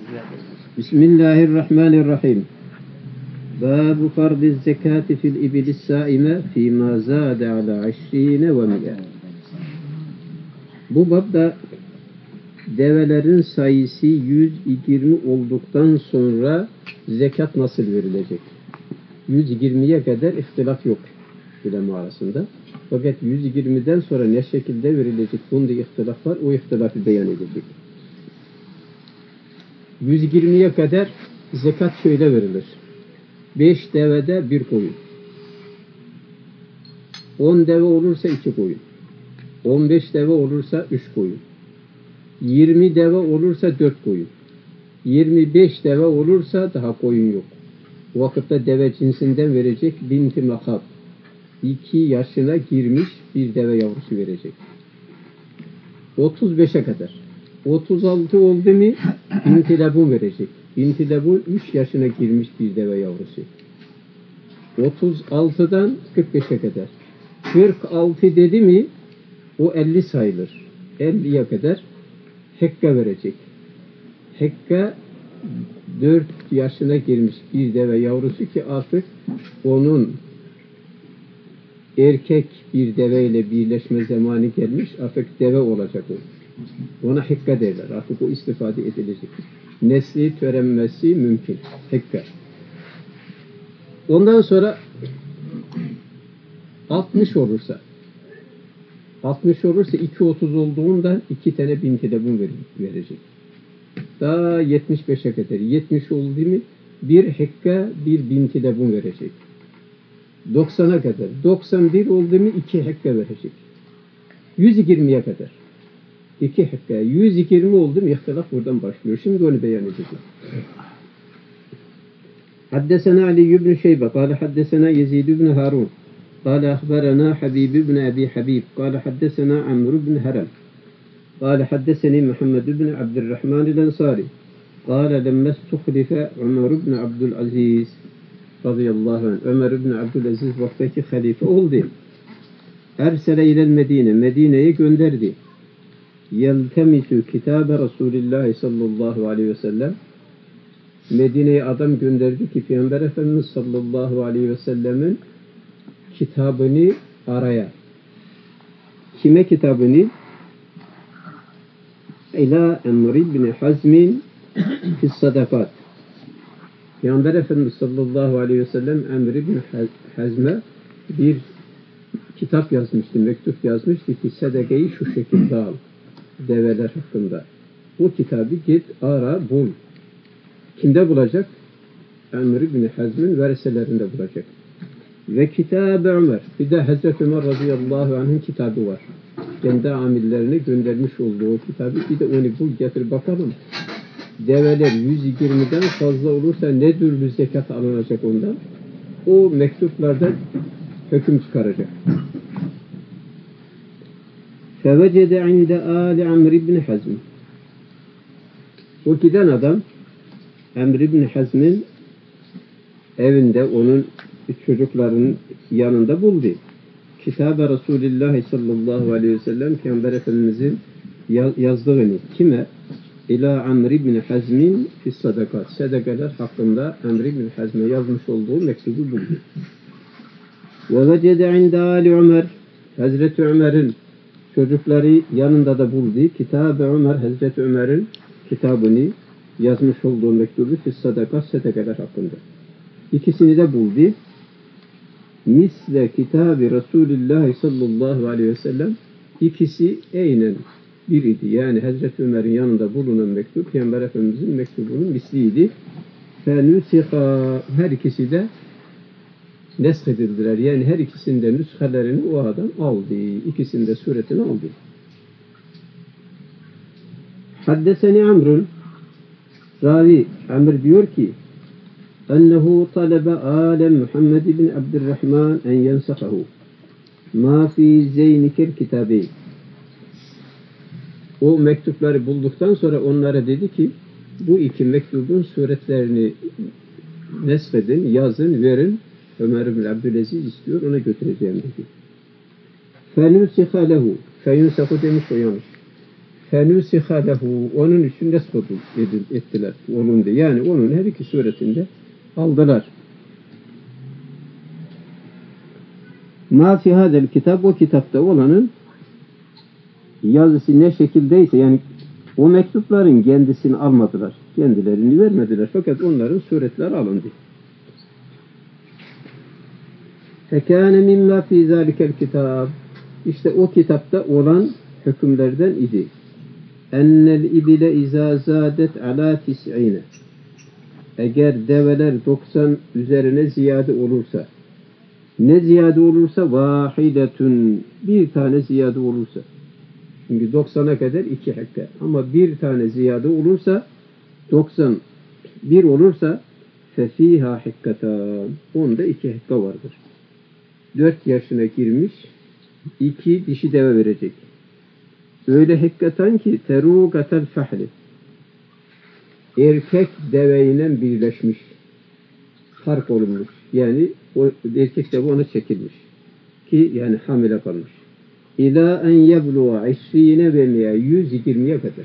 Bismillahirrahmanirrahim. Bâbu fardiz zekâti fil ibilis sâime fîmâ zâde alâ 20 ve 100. Bu babda develerin sayısı 120 olduktan sonra zekat nasıl verilecek? 120'ye kadar ihtilaf yok ulema arasında. Fakat 120'den sonra ne şekilde verilecek? Bunda ihtilaf var. O ihtilafı beyan edecek. 120'ye kadar zekat şöyle verilir. 5 devede 1 koyun. 10 deve olursa 2 koyun. 15 deve olursa 3 koyun. 20 deve olursa 4 koyun. 25 deve olursa daha koyun yok. O vakitte deve cinsinden verecek binti makab. 2 yaşına girmiş bir deve yavrusu verecek. 35'e kadar. 36 oldu mu binti lebun verecek. Binti lebun 3 yaşına girmiş bir deve yavrusu. 36'dan 45'e kadar. 46 dedi mi o 50 sayılır. 50'ye kadar hekka verecek. Hekka 4 yaşına girmiş bir deve yavrusu ki artık onun erkek bir deveyle birleşme zamanı gelmiş, artık deve olacak o. Ona hekka derler. Artık o istifade edilecek. Nesli törenmesi mümkün. Hekka. Ondan sonra 60 olursa 2.30 olduğunda 2 tane binti lebun verecek. Daha 75'e kadar 70 oldu mu bir hekka bir binti lebun verecek. 90'a kadar 91 oldu mu 2 hekka verecek. 120'ye kadar 2 hekka 120 oldu mu ihtilaf buradan başlıyor. Şimdi onu beyan edeceğim. Haddesena Ali ibn Şeybe kâle haddesena Yezid ibn Harun kâle ahberena Habib ibn Abi Habib kâle haddesena Amr ibn Haram kâle haddeseni Muhammed ibn Abdurrahman el-Ensari kâle lemme istuhlife Ömer ibn Abdülaziz radıyallahu anh. Ömer ibn Abdülaziz vaktaki halife oldu. Ersele ilel Medine. Medine'ye gönderdi. Yeltemisu kitabe Resulullah sallallahu aleyhi ve sellem. Medine'ye adam gönderdi ki Peygamber Efendimiz sallallahu aleyhi ve sellemin kitabını araya. Kime kitabını? İlâ Emr ibn Hazmin fis sadakat. Peygamber Efendimiz sallallahu aleyhi ve sellem Emr ibn Hazm'e bir kitap yazmıştı, mektup yazmıştı ki sadakayı şu şekilde al. Develer hakkında. O kitabı git, ara, bul. Kimde bulacak? Emr ibn Hazm'in veriselerinde bulacak. Ve kitab-ı Ömer. Bir de Hazreti Ömer radıyallahu anh'ın kitabı var. Kendi amirlerine göndermiş olduğu o kitabı. Bir de onu bul, getir bakalım. Develer 120'den fazla olursa ne türlü zekat alınacak ondan? O mektuplardan hüküm çıkaracak. فَوَجَدَ عِنْدَ آلِ عَمْرِ بْنِ Hazm. O giden adam Emr ibn Hazm'in evinde onun çocuklarının yanında buldu. Kitab-ı Resulullah sallallahu aleyhi ve sellem Peygamber Efendimiz'in yazdığını kime? İlâ Amr ibn Hazmin fis sadakat. Sadakalar hakkında Amr ibn Hazm'e yazmış olduğu mektubu buldu. Ve vecede inde Ali Ömer. Hazreti Ömer'in çocukları yanında da buldu. Kitab-ı Ömer, Hazreti Ömer'in kitabını yazmış olduğu mektubu fis sadakat, sadakalar hakkında. İkisini de buldu. Misle kitab-ı Resulullah sallallahu aleyhi ve sellem ikisi aynen bir idi. Yani Hazreti Ömer'in yanında bulunan mektup Peygamber Efendimiz'in mektubunun misliydi. Fenüsiha, her ikisi de nesk edildiler. Yani her ikisinde nüshelerini o adam aldı. İkisinde suretini aldı. Haddeseni Amr'un ravi Amr diyor ki ennehu talebe ale Muhammed ibn Abdurrahman en yensahahu ma fi zeynikel kitabi. O mektupları bulduktan sonra onlara dedi ki bu iki mektubun suretlerini nesfedin, yazın, verin. Ömer ibn Abdülaziz istiyor, ona götüreceğim dedi. فَنُسِخَ لَهُ فَيُنْسَخُ demiş o yanlış. فَنُسِخَ لَهُ onun için nesb ettiler. Onun da. Yani onun her iki suretinde aldılar. Ma fi hadel kitap o kitapta olanın yazısı ne şekildeyse yani o mektupların kendisini almadılar. Kendilerini vermediler. Fakat onların suretleri alındı. Fekâne mimma fî zâlikel kitâb. İşte o kitapta olan hükümlerden idi. Ennel ibile izâ zâdet alâ tis'ine. Eğer develer 90 üzerine ziyade olursa, ne ziyade olursa vâhidetun, bir tane ziyade olursa. Çünkü 90'a kadar 2 hekka. Ama bir tane ziyade olursa 91 olursa fefîhâ hekkatan. Onda 2 hekka vardır. 4 yaşına girmiş 2 dişi deve verecek. Öyle hekkatan ki terûgatel fahli. Erkek deveyle birleşmiş. Fark olunmuş. Yani o erkek deve ona çekilmiş. Ki yani hamile kalmış. İlâ en yebluğa 20 ve 120'ye kadar.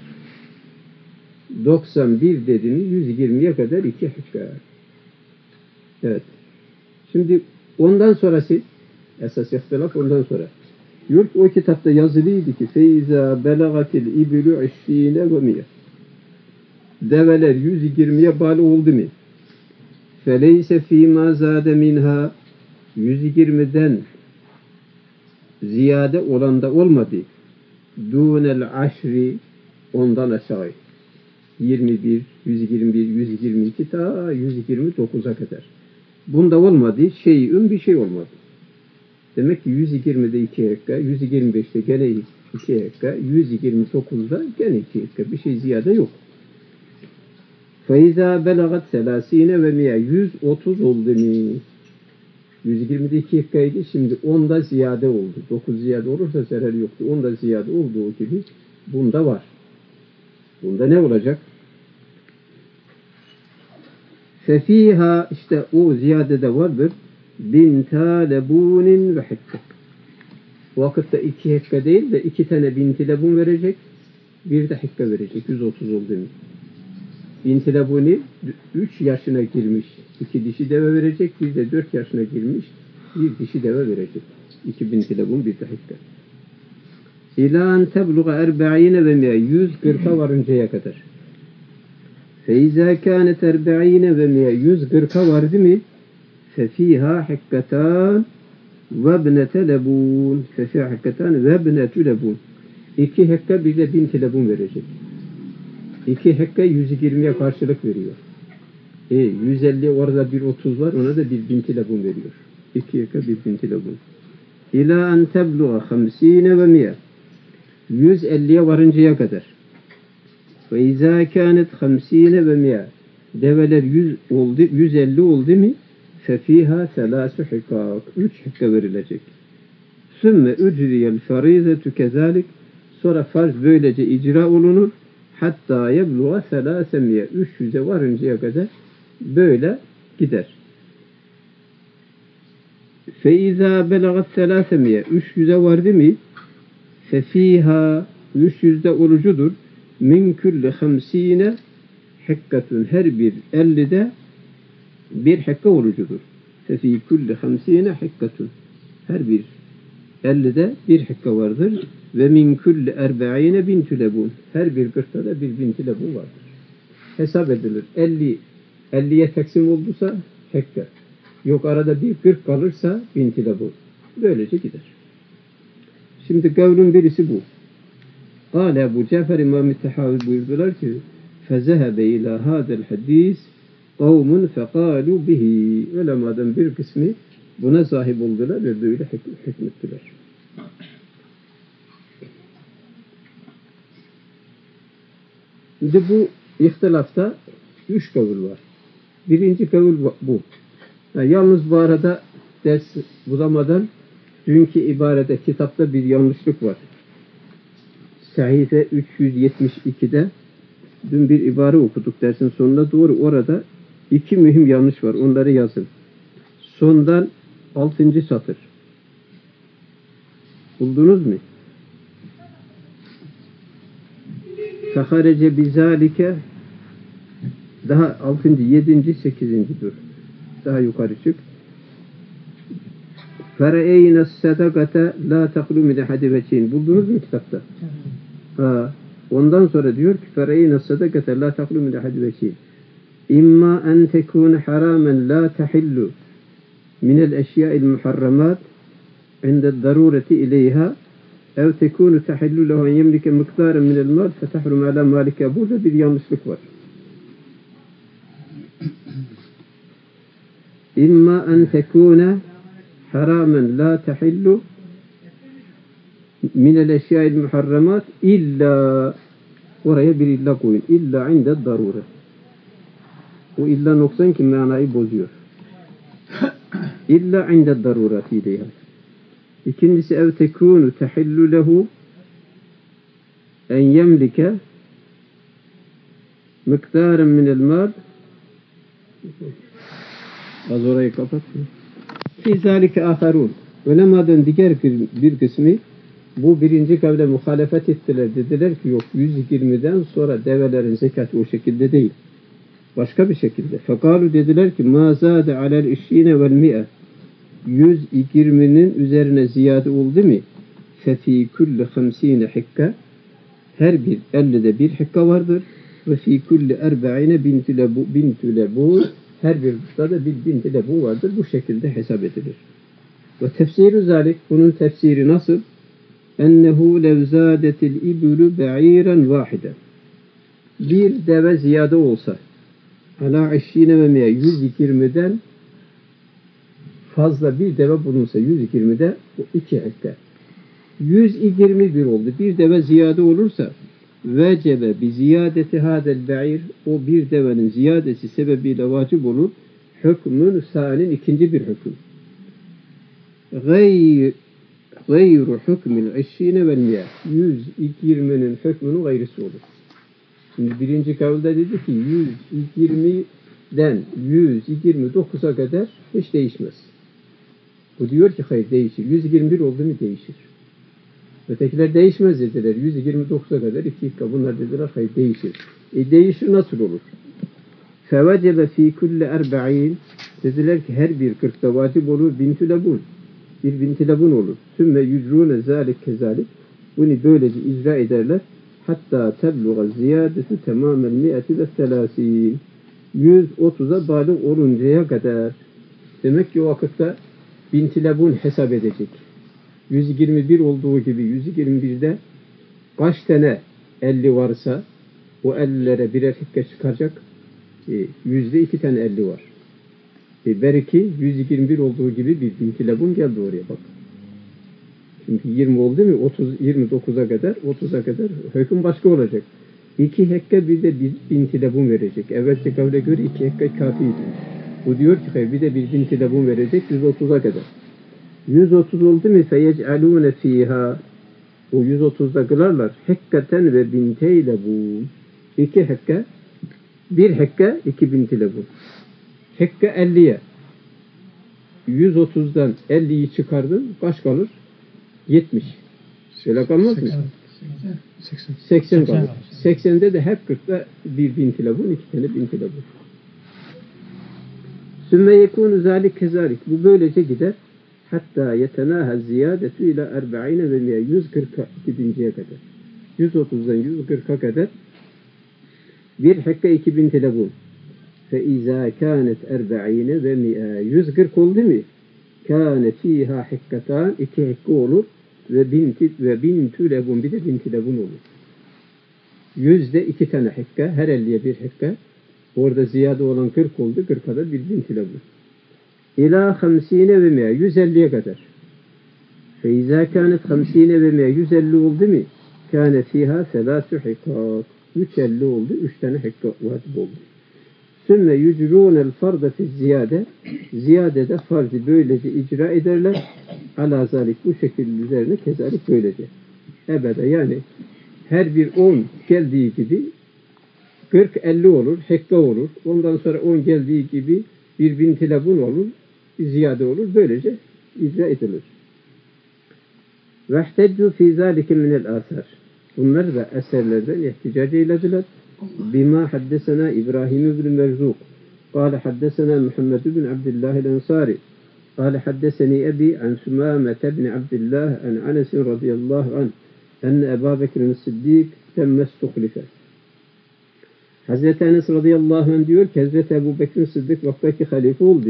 91 dediğini 120'ye kadar 2 hekka. Evet. Şimdi ondan sonrası esas ihtilaf ondan sonra. Diyor ki o kitapta yazılıydı ki feyza belagatil iblu 20 ve 100. Develer 120'ye bağlı oldu mu? Feleyse fîmâ zâde minhâ 120'den ziyade olan da olmadı. Dûnel aşri ondan aşağı. 21, 121, 122 ta 129'a kadar. Bunda olmadı. Bir şey olmadı. Demek ki 120'de 2 hekka, 125'te gene 2 hekka, 129'da gene 2 hekka. Bir şey ziyade yok. فَاِذَا بَلَغَتْ سَلَاس۪ينَ ve 130 oldu mu? 120'de 2 hekkaydı. Şimdi 10'da ziyade oldu. 9 ziyade olursa zarar yoktu. 10'da ziyade olduğu gibi bunda var. Bunda ne olacak? Fefiha işte o ziyadede vardır. Binta lebunin ve hekka. Vakitte 2 hekka değil de 2 tane binti lebun verecek. Bir de hekka verecek. 130 oldu mu? Binti lebuni 3 yaşına girmiş. 2 dişi deve verecek. Bir de 4 yaşına girmiş. Bir dişi deve verecek. 2 binti lebun bir de hekka. İlâ en tebluğa 40 ve 140'a varıncaya kadar. فَاِذَا كَانَتْ 40 ve 140'a vardı mı? فَفِيهَا حِكَّتَانِ وَابْنَةَ لَبُونَ فَفِيهَا حِكَّتَانِ وَابْنَةُ لَبُونَ 2 hekka bir de binti lebun verecek. 2 hekka 120'ye karşılık veriyor. 150 orada bir 30 var ona da bir binti lebun veriyor. 2 hekka bir binti lebun. İlâ en tebluğa 50 ve 100 150'ye varıncaya kadar. وَاِذَا كَانَتْ 50 ve 100 develer 100 oldu, 150 oldu mu? فَفِيهَا 3 حِكَاك 3 hekka verilecek. ثُمَّ اُجْرِيَ الْفَرِيزَةُ كَذَٰلِكَ sonra farz böylece icra olunur. Hatta yebluğa 300'e varıncaya kadar böyle gider. فَاِذَا بَلَغَتْ 300'e vardı mı? فَفِيهَا 300'de orucudur. Min kulli 50 hekkatun her bir 50'de bir hekka orucudur. Fefi kulli 50 hekkatun her bir 50'de bir hekka vardır. Ve min kulli 40 bintu lebun her bir 40'ta da bir bintu lebun vardır. Hesap edilir. 50'ye taksim olduysa hekka. Yok arada bir 40 kalırsa bintu lebun. Böylece gider. Şimdi kavlun birisi bu. قال Ebu Cafer İmam-ı Tehavi buyurdular ki فَزَهَبَ اِلَى هَذَا الْحَدِيثِ قَوْمٌ فَقَالُوا بِهِ Ulemadan bir kısmı buna sahip oldular ve böyle hükmettiler. Şimdi bu ihtilafta 3 kavul var. Birinci kavul bu. Yalnız bu arada ders bulamadan dünkü ibarede kitapta bir yanlışlık var. Sahife 372'de dün bir ibare okuduk dersin sonuna doğru orada 2 mühim yanlış var. Onları yazın. Sondan 6. satır. Buldunuz mu? feharece bizalike daha 6. 7. 8. dur. Daha yukarı çık. Fere'eyne sedakate la taklu min ahadi veçin. Buldunuz mu kitapta? Ondan sonra diyor ki fere'eyne sedakate la taklu min ahadi veçin. İmma en tekune haramen la tahillu min el eşya'il muharramat inde darureti ileyha ev tekunu tahillu lehu en yemlike miktaren min el mal fetahrum ala malike. Burada bir yanlışlık var. İmma en tekune haramen la tahillu minel eşya'il muharramat illa, oraya bir illa koyun. İlla inde darure. O illa noksan ki manayı bozuyor. İlla inde darurati ileyha. İkincisi ev tekunu tahillu lehu en yemlike miktaren minel mal. Az orayı kapat. Fi zalike aharun. Ulemadan diğer bir kısmı bu birinci kavle muhalefet ettiler. Dediler ki yok, 120'den sonra develerin zekatı o şekilde değil. Başka bir şekilde. Fekalu dediler ki ma zade alel işine vel mi'e. 120'nin üzerine ziyade oldu mu? Fefi kulli 50 hikka. Her bir 50'de bir hikka vardır. Ve fi kulli 40 bintu lebu. Her bir da bir binti lebu vardır. Bu şekilde hesap edilir. Ve tefsiri zalik, bunun tefsiri nasıl? Ennehu lev zâdetil ibülü be'iren vâhiden. Bir deve ziyade olsa ala eşşine ve miye 120'den fazla bir deve bulunsa 120'de 2 hektar. 121 oldu. Bir deve ziyade olursa vecebe bi ziyadeti hadel be'ir, o bir devenin ziyadesi sebebiyle vacip olur. Hükmün sânin, ikinci bir hüküm. Gayru hükmül eşşine vel miye. 120'nin hükmünün gayrısı olur. Şimdi birinci kavulda dedi ki 120'den 129'a kadar hiç değişmez. Bu diyor ki hayır değişir. 121 oldu mu değişir. Ötekiler değişmez dediler. 129'a kadar 2 hikka. Bunlar dediler hayır değişir. Değişir nasıl olur? Fevecebe fî kulli 40. Dediler ki her bir 40'ta vacip olur. Bintü lebun. Bir bintü lebun olur. Sümme yücrûne zâlik kezâlik. Bunu böylece icra ederler. Hatta tebluğa ziyadeti tamamen mi'ati ve selâsîn. 130'a bâlık oluncaya kadar. Demek ki o vakitte bintü lebun hesap edecek. 121 olduğu gibi 121'de kaç tane 50 varsa o 50'lere birer hikka çıkaracak. Yüzde 2 tane 50 var. Belki 121 olduğu gibi bir binti lebun geldi oraya bak. Çünkü 20 oldu mu 29'a kadar 30'a kadar hüküm başka olacak. 2 hekka bir de bir binti lebun verecek. Evvelki kavle göre 2 hekka kafiydi. Bu diyor ki hayır bir de bir binti lebun verecek 130'a kadar. 130 oldu mu feyec'alûne fîhâ, o 130'da kılarlar hekkaten ve binteyle bu 2 hekka, 1 hekka 2 bintiyle bu hekka 50'ye 130'dan 50'yi çıkardın kaç kalır? 70. Şöyle kalmaz mı? 80 kalır. 80'de de hep 40'da 1 bintiyle bu 2 tane bintiyle bu. Sümme yekûnü zâlik kezâlik, bu böylece gider. Hatta yetenâhe ziyâdetü ile 40 ve 140'a gidinceye kadar. 130'dan 140'a kadar bir hekka 2000 telebun. Fe izâ kânet 40 ve 140 oldu mu? Kâne fîhâ hekkatân, 2 hekka olur ve bintü lebun, bir de binti lebun olur. 100'de 2 tane hekka, her 50'ye bir hekka. Orada ziyade olan 40 oldu, 40'a da bir binti lebun. İlâ 50 ve 150'ye kadar. Fe izâ kânet 50 ve 150 oldu mu? Kâne fîhâ selâsü hikâk. 350 oldu, 3 tane hekka vacip oldu. Sümme yücrûnel farda fi ziyade. Ziyadede farzı böylece icra ederler. Alâ zâlik, bu şekilde üzerine kezalik böylece. Ebede yani her bir 10 geldiği gibi 40-50 olur, hekka olur. Ondan sonra 10 geldiği gibi bir binti lebun olur, ziyade olur. Böylece icra edilir. Vehteccu fî zâlike minel âsâr. Bunlar da eserlerden ihticac eylediler. Bima haddesena İbrahim ibn Merzuk. Kale haddesena Muhammed ibn Abdullah el-Ensari. Kale haddeseni Ebi an Sümâmete ibn Abdullah an Anes radıyallahu anh. Enne Ebu Bekir'in Sıddik temme stuhlife. Hazreti Enes radıyallahu anh diyor ki Hazreti Ebu Bekir'in Sıddık vaktaki halife oldu.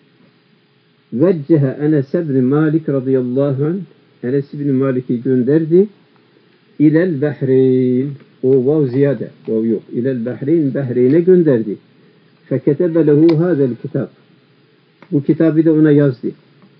Veccehe Enes ibn Malik radıyallahu anh Enes ibn Malik'i gönderdi. İlel Behreyn. O vav ziyade. Vav yok. İlel Behreyn. Behreyn'e gönderdi. Feketebe lehu hazel kitap. Bu kitabı da ona yazdı.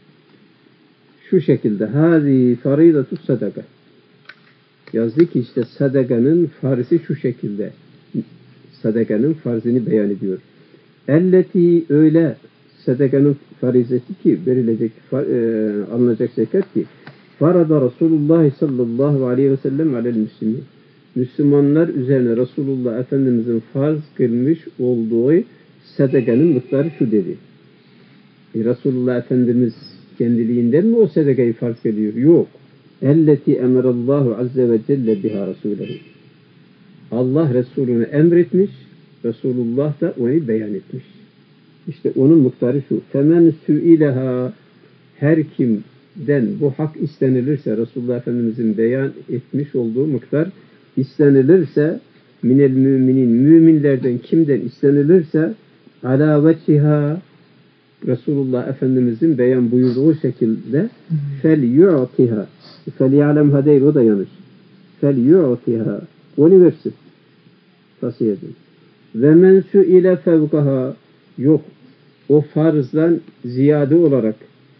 Şu şekilde. Hâzi faridatu sadaka. Yazdı ki işte sadakanın farzı şu şekilde. Sadakanın farzını beyan ediyor. Elleti öyle sadakanın farizeti ki verilecek, alınacak zekat ki farada Resulullah sallallahu aleyhi ve sellem alel müslimin. Müslümanlar üzerine Resulullah Efendimizin farz kılmış olduğu sadakanın miktarı şu dedi. Resulullah Efendimiz kendiliğinden mi o sadakayı farz ediyor? Yok. Elleti emerallahu azze ve celle biha Resulühü. Allah Resulüne emretmiş, Resulullah da onu beyan etmiş. İşte onun miktarı şu. Femen sü'ileha, her kimden bu hak istenilirse, Resulullah Efendimizin beyan etmiş olduğu miktar istenilirse, minel müminin, müminlerden kimden istenilirse, ala veciha, Resulullah Efendimizin beyan buyurduğu şekilde fel yu'tiha, fel ya'lemha değil, o da yanlış. Fel yu'tiha, onu versin. Tavsiye edin. Ve men sü'ile fevkaha, yok. O farzdan ziyade olarak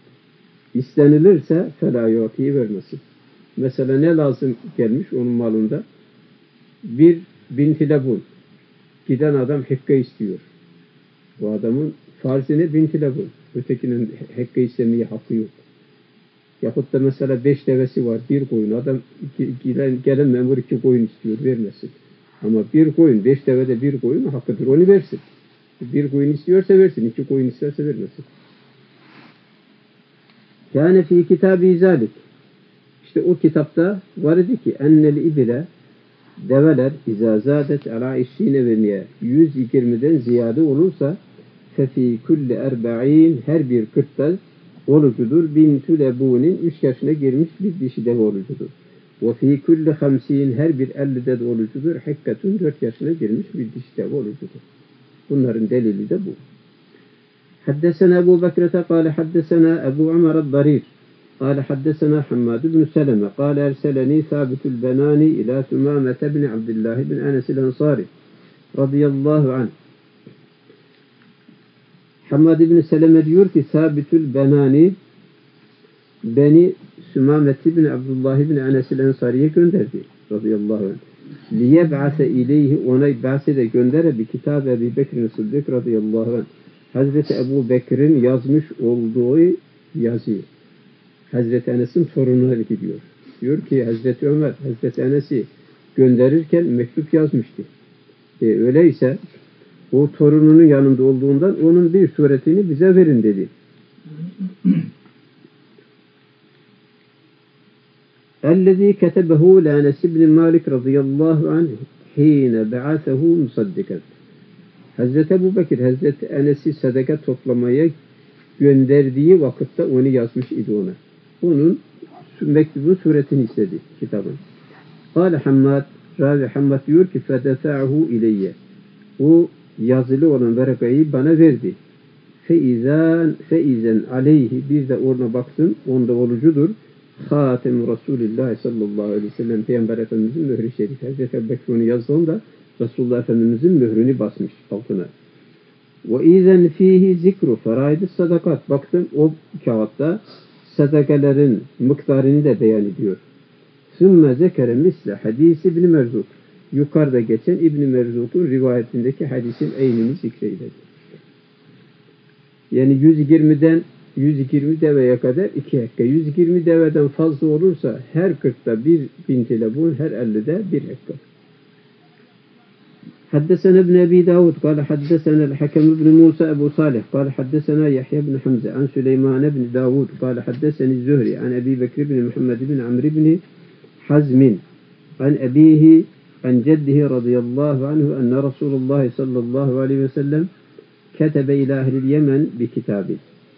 istenilirse felâ yu'tiyi vermesin. Mesela ne lazım gelmiş onun malında? Bir binti lebun. Giden adam hekka istiyor. Bu adamın farzı binti lebun. Ötekinin hekka istemeye hakkı yok. Yahut da mesela 5 devesi var, bir koyun. Adam gelen memur 2 koyun istiyor, vermesin. Ama bir koyun, 5 devede bir koyun hakkıdır, onu versin. Bir koyun istiyorsa versin, 2 koyun isterse vermesin. Kâne fî kitâbi zâlik. İşte o kitapta var idi ki ennel ibile develer izâ zâdet alâ işşîne ve miye 120'den ziyade olursa fefî kulli erba'in her bir 40'ta orucudur. Bintü lebûnin 3 yaşına girmiş bir dişi deve orucudur. Ve fî kulli 50 her bir 50'de de orucudur. Hekkatun 4 yaşına girmiş bir dişi deve orucudur. Bunların delili de bu. Haddesena Ebu Bekrete kâle haddesena Ebu Ömer el-Darir kâle haddesena Hammad ibn Seleme kâle erseleni Sabitül Benani ila Tümâmete bin Abdullah bin Enes el-Ensari radıyallahu anh. Hammad ibn Seleme diyor ki Sabitül Benani beni Sümâmete bin Abdullah bin Enes el-Ensari'ye gönderdi radıyallahu anh. Liyeb'ase ileyhi ona bahsede göndere bir kitab Ebu Bekir'in Sıddık radıyallahu anh. Hazreti Ebu Bekir'in yazmış olduğu yazıyı. Hazreti Enes'in torununa gidiyor. Diyor ki Hazreti Ömer, Hazreti Enes'i gönderirken mektup yazmıştı. Öyleyse o torununun yanında olduğundan onun bir suretini bize verin dedi. اَلَّذ۪ي كَتَبَهُ لَاَنَسِ بْنِ مَالِكْ رَضِيَ اللّٰهُ عَنْهِ حِينَ بَعَثَهُ مُصَدِّقًا. Hazreti Ebu Bekir, Hazreti Enes'i sadaka toplamaya gönderdiği vakitte onu yazmış idi ona. Onun mektubun suretini istedi kitabın. Kâle Hammad, Ravi Hammad diyor ki فَدَفَعْهُ اِلَيَّ. O yazılı olan verakayı bana verdi. Feizen aleyhi bir de ona baktım, onda olucudur. Hatem Resulullah sallallahu aleyhi ve sellem Peygamber Efendimizin mührü şerif. Hazreti Ebu Bekir onu yazdığında Resulullah Efendimizin mührünü basmış altına. Ve izen fihi zikru feraid sadakat. Baktım o kağıtta sadakalerin miktarını da beyan ediyor. Sümme zekere misle hadisi İbn Merzuk. Yukarıda geçen İbn Merzuk'un rivayetindeki hadisin aynını zikreyledi. Yani 120 deveye kadar 2 hekka. 120 deveden fazla olursa her 40'ta bir binti lebun, her 50'de bir hekka. حدثنا ابن أبي داود قال حدثنا الحكم بن موسى أبو صالح قال حدثنا يحيى بن حمزة عن سليمان بن داود قال حدثني الزهري عن أبي بكر بن محمد بن عمرو بن حزم an ebihi an ceddihi radıyallahu anhu enne Resulullah sallallahu aleyhi ve sellem ketebe ila ehlil Yemen bi kitabi.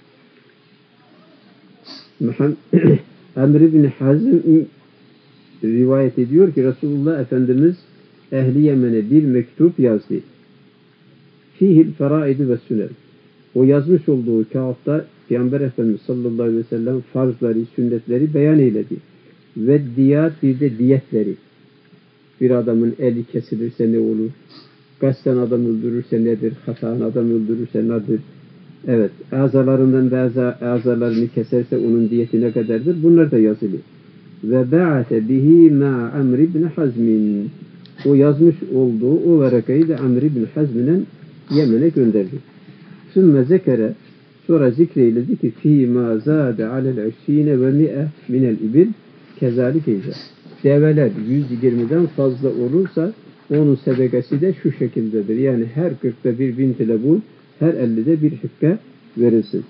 Amr ibn Hazm rivayet ediyor ki Resulullah Efendimiz ehli Yemen'e bir mektup yazdı. Fihil feraid ve sünnet. O yazmış olduğu kağıtta Peygamber Efendimiz sallallahu aleyhi ve sellem farzları, sünnetleri beyan eyledi. Ve diyat, bir de diyetleri. Bir adamın eli kesilirse ne olur? Kasten adam öldürürse nedir? Hataen adam öldürürse nedir? Evet, azalarından bazı azalarını keserse onun diyeti ne kadardır? Bunlar da yazılı. Ve ba'ate bihi ma Amr ibn Hazmin. O yazmış olduğu o varakayı da Amr ibn Hazm'den Yemen'e gönderdi. Sümme zekere, sonra zikreyledi ki fîmâ zâde alel eşşîne ve mi'e minel ibil kezâlike izâ. Develer 120'den fazla olursa onun sedekası da şu şekildedir. Yani her 40'ta bir binti lebun, her 50'de bir hikka verilsin.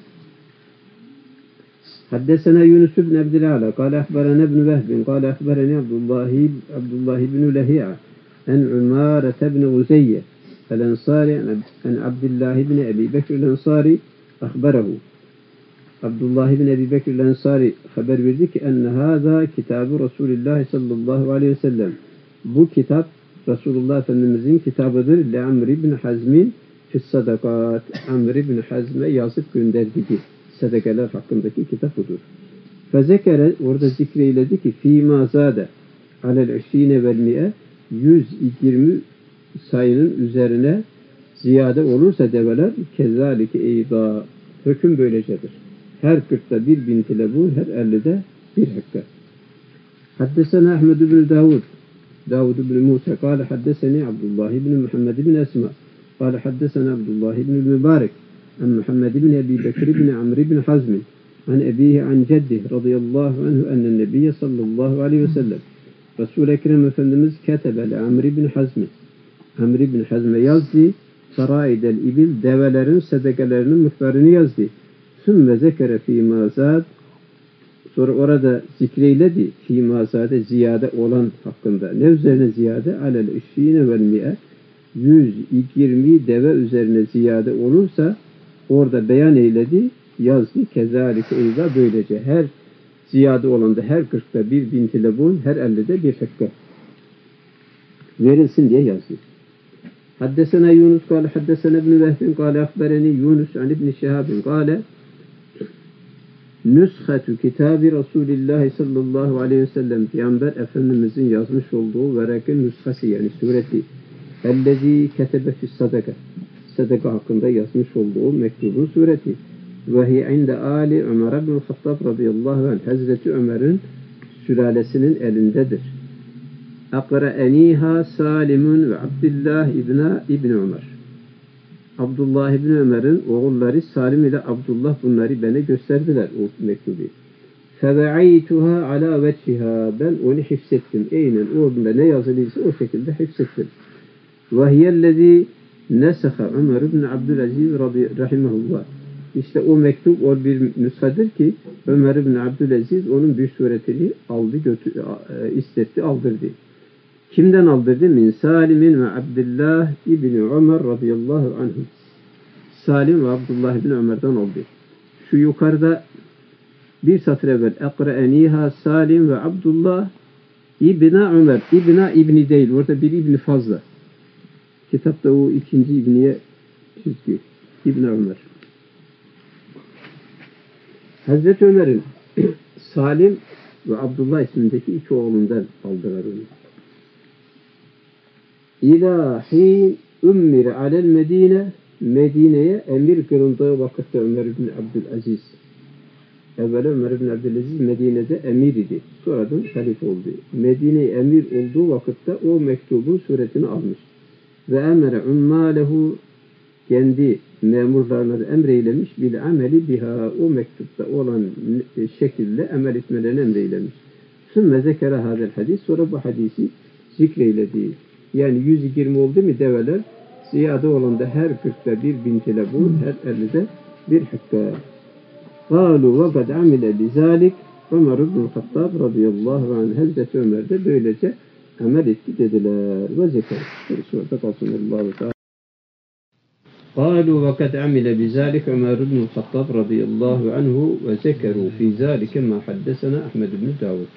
Haddesena Yunus ibn Abdülala, kâle ahbarana ibn Vehbin, kâle ahbarani Abdullah ibn Lehi'a, en Umârete ibn Uzeyye, el-Ensari, en Abdullah ibn Ebi Bekir el-Ensari, ahbarahu. Abdullah ibn Ebi Bekir el-Ensari haber verdi ki enne hâzâ kitabı Resulullah sallallahu aleyhi ve sellem. Bu kitap Resulullah Efendimizin kitabıdır. Le Amr ibn Hazmin fis sadakat. Amr ibn Hazm'e yazıp gönderdiği sadakalar hakkındaki kitap budur. Fezekere, orada zikreyledi ki fîmâ zâde alel eşşîne vel mi'e 120 sayının üzerine ziyade olursa develer kezalike eyda, hüküm böylecedir. Her 40'ta bir binti lebun, her 50'de bir hikka. Haddesena Ahmed ibn Davud ibn Musa, kâle haddeseni Abdullah ibn Muhammed ibn Esma, kâle haddesena Abdullah ibn Mübarek, an Muhammed ibn Ebi Bekir ibn Amr ibn Hazm, an ebihi an ceddih radıyallahu anhu ennen nebiyye sallallahu aleyhi ve sellem. Resul-i Ekrem Efendimiz ketebele Amr ibn Hazm. Amr ibn Hazm'e yazdı. Faraidel ibil, develerin sedekelerinin miktarını yazdı. Sümme zekere fîmâ zâd, sonra orada zikreyledi fîmâ zâde, ziyade olan hakkında. Ne üzerine ziyade? Alel eşşîne vel mi'e, 120 deve üzerine ziyade olursa orada beyan eyledi, yazdı. Kezalike eyza, böylece her ziyade olanda her 40'ta bir binti lebun, her 50'de bir hikka verilsin diye yazdı. Haddesena Yunus kâle haddesena ibn Vehbin kâle akbereni Yunus an ibn Şehabin kâle nüshatu kitabı Resulullah sallallahu aleyhi ve sellem, Peygamber Efendimizin yazmış olduğu verekin nüshası, yani sureti ellezî ketebe fis sadaka, sadaka hakkında yazmış olduğu mektubun sureti. Ve hi inde Ali Ömer ibn Hattab radıyallahu anh, Hazreti Ömer'in sülalesinin elindedir. Akra'eniha Salimun ve Abdullah ibn Ömer. Abdullah ibn Ömer'in oğulları Salim ile Abdullah bunları bana gösterdiler, o mektubu. Feve'aytuha ala veçhiha, ben onu hifzettim. Eynen orada ne yazılıysa o şekilde hifzettim. Ve hiyellezî nesaha Ömer ibn Abdülaziz rahimahullah. İşte o mektup o bir nüshadır ki Ömer ibn Abdülaziz onun bir suretini aldı, istetti, aldırdı. Kimden aldırdı? Min Salim'in ve Abdullah İbni Ömer radıyallahu anhum. Salim ve Abdullah İbni Ömer'den oldu. Şu yukarıda bir satır evvel Ekra'eniha Salim ve Abdullah İbna Ömer. İbna İbni değil. Orada bir İbni fazla. Kitapta o ikinci İbni'ye çizgi. İbni Ömer. Hazreti Ömer'in Salim ve Abdullah ismindeki iki oğlundan aldılar onu. İlahi ümmir alel Medine, Medine'ye emir kılındığı vakitte Ömer ibn Abdülaziz. Evvela Ömer ibn Abdülaziz Medine'de emir idi. Sonradan halife oldu. Medine'ye emir olduğu vakitte o mektubun suretini almış. Ve emre ummalehu, kendi memurlarına emreylemiş, bil ameli biha, o mektupta olan şekilde amel etmelerini emreylemiş. Sümme zekere hadel hadis, sonra bu hadisi zikreyledi. Yani 120 oldu mu develer, ziyade olan da her 40'ta bir binti lebun, her 50'de bir hikka. Kalu ve kad amile bizalik Ömer ibn Hattab radıyallahu anh, Hazreti Ömer de böylece amel etti dediler. Ve zeker. Orada kalsın Allah-u Teala. قالوا وقد عمل بذلك عمر بن الخطاب رضي الله عنه وذكروا في ذلك ما حدثنا أحمد بن داود.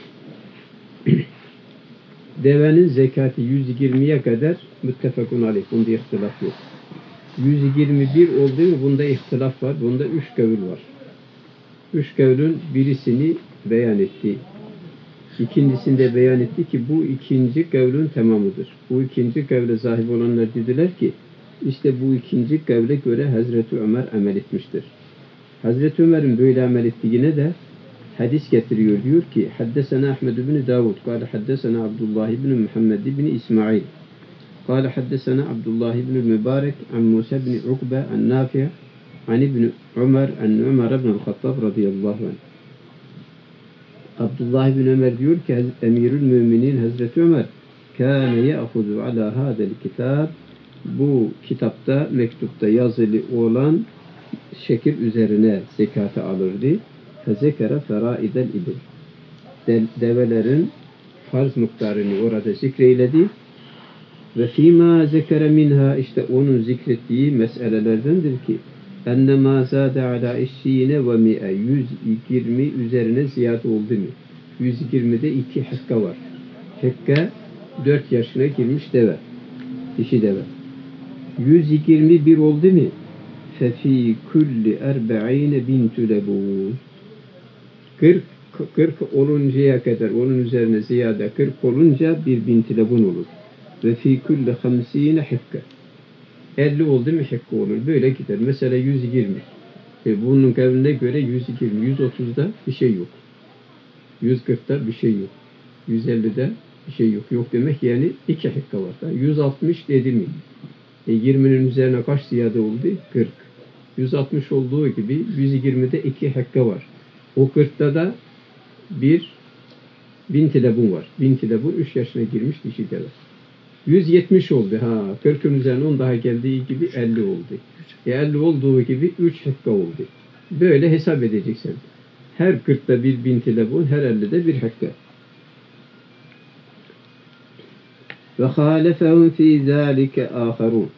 Devenin zekatı 120'ye kadar müttefakun aleyh. Bunda ihtilaf yok. 121 oldu mu bunda ihtilaf var. Bunda 3 kavil var. 3 kavlün birisini beyan etti. İkincisinde beyan etti ki bu ikinci kavlün tamamıdır. Bu ikinci kavle sahip olanlar dediler ki işte bu ikinci kavle göre Hazreti Ömer amel etmiştir. Hazreti Ömer'in böyle amel ettiğine de hadis getiriyor. Diyor ki Haddesena Ahmed ibn Davud kâle haddesena Abdullah ibn Muhammed ibn İsmail kâle haddesena Abdullah ibn Mübarek an Musa ibn Ukbe an Nafi' an ibn Ömer an Ömer ibn el-Hattab radıyallahu anh. Abdullah ibn Ömer diyor ki Emirül Müminin Hazreti Ömer kâne ye'hudu ala hâdel kitab bu kitapta, mektupta yazılı olan şekil üzerine zekatı alırdı. Fezekere feraidel ibil. Develerin farz miktarını orada zikreyledi. Ve fîmâ zekere minha işte onun zikrettiği meselelerdendir ki ennemâ zâde alâ eşşîne ve mi'e 120 üzerine ziyade oldu mu? 120'de 2 hekka var. Hekka 4 yaşına girmiş deve. Dişi deve. 121 oldu mu? Fefî kulli erba'ine bintü lebûn. 40 oluncaya kadar onun üzerine ziyade 40 olunca bir binti lebûn olur. Ve fî kulli hamsîne hekka. 50 oldu mu hekka olur. Böyle gider. Mesela 120. Bunun kavline göre 120. 130'da bir şey yok. 140'da bir şey yok. 150'de bir şey yok. Yok demek yani 2 hekka var. 160 dedi mi? 20'nin üzerine kaç ziyade oldu? 40. 160 olduğu gibi 120'de 2 hekka var. O 40'ta da bir binti lebun var. Binti lebun 3 yaşına girmiş dişi deve. 170 oldu. 40'ın üzerine 10 daha geldiği gibi 50 oldu. 50 olduğu gibi 3 hekka oldu. Böyle hesap edeceksin. Her 40'ta bir binti lebun, her 50'de bir hekka. Ve halefehum fî zâlike âherûn.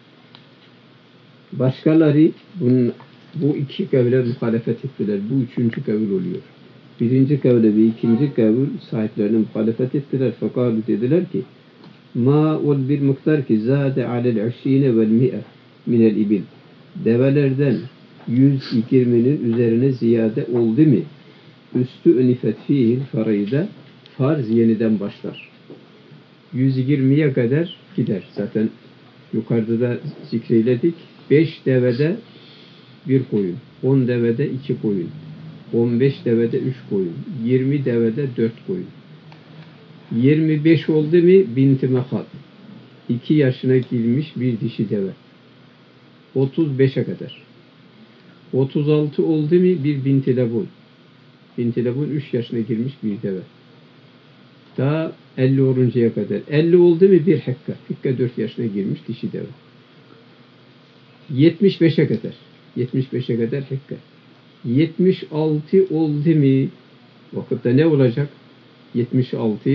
Başkaları bu iki kavle muhalefet ettiler. Bu üçüncü kavil oluyor. Birinci kavle ve ikinci kavil sahiplerine muhalefet ettiler. Fakat dediler ki ma ol bir miktar ki zâde alel aşşîne vel mi'e minel ibil. Develerden 120'nin üzerine ziyade oldu mu? Üstü önifet fiil farayda farz yeniden başlar. 120'ye kadar gider. Zaten yukarıda da zikreyledik. 5 devede 1 koyun, 10 devede 2 koyun, 15 devede 3 koyun, 20 devede 4 koyun. 25 oldu mu binti mehat. 2 yaşına girmiş bir dişi deve. 35'e kadar. 36 oldu mu bir binti lebun. Binti lebun 3 yaşına girmiş bir deve. Daha 50 oluncaya kadar. 50 oldu mu bir hekka. Hekka 4 yaşına girmiş dişi deve. 75'e kadar. 75'e kadar hekka. 76 oldu mu vakitte ne olacak? 76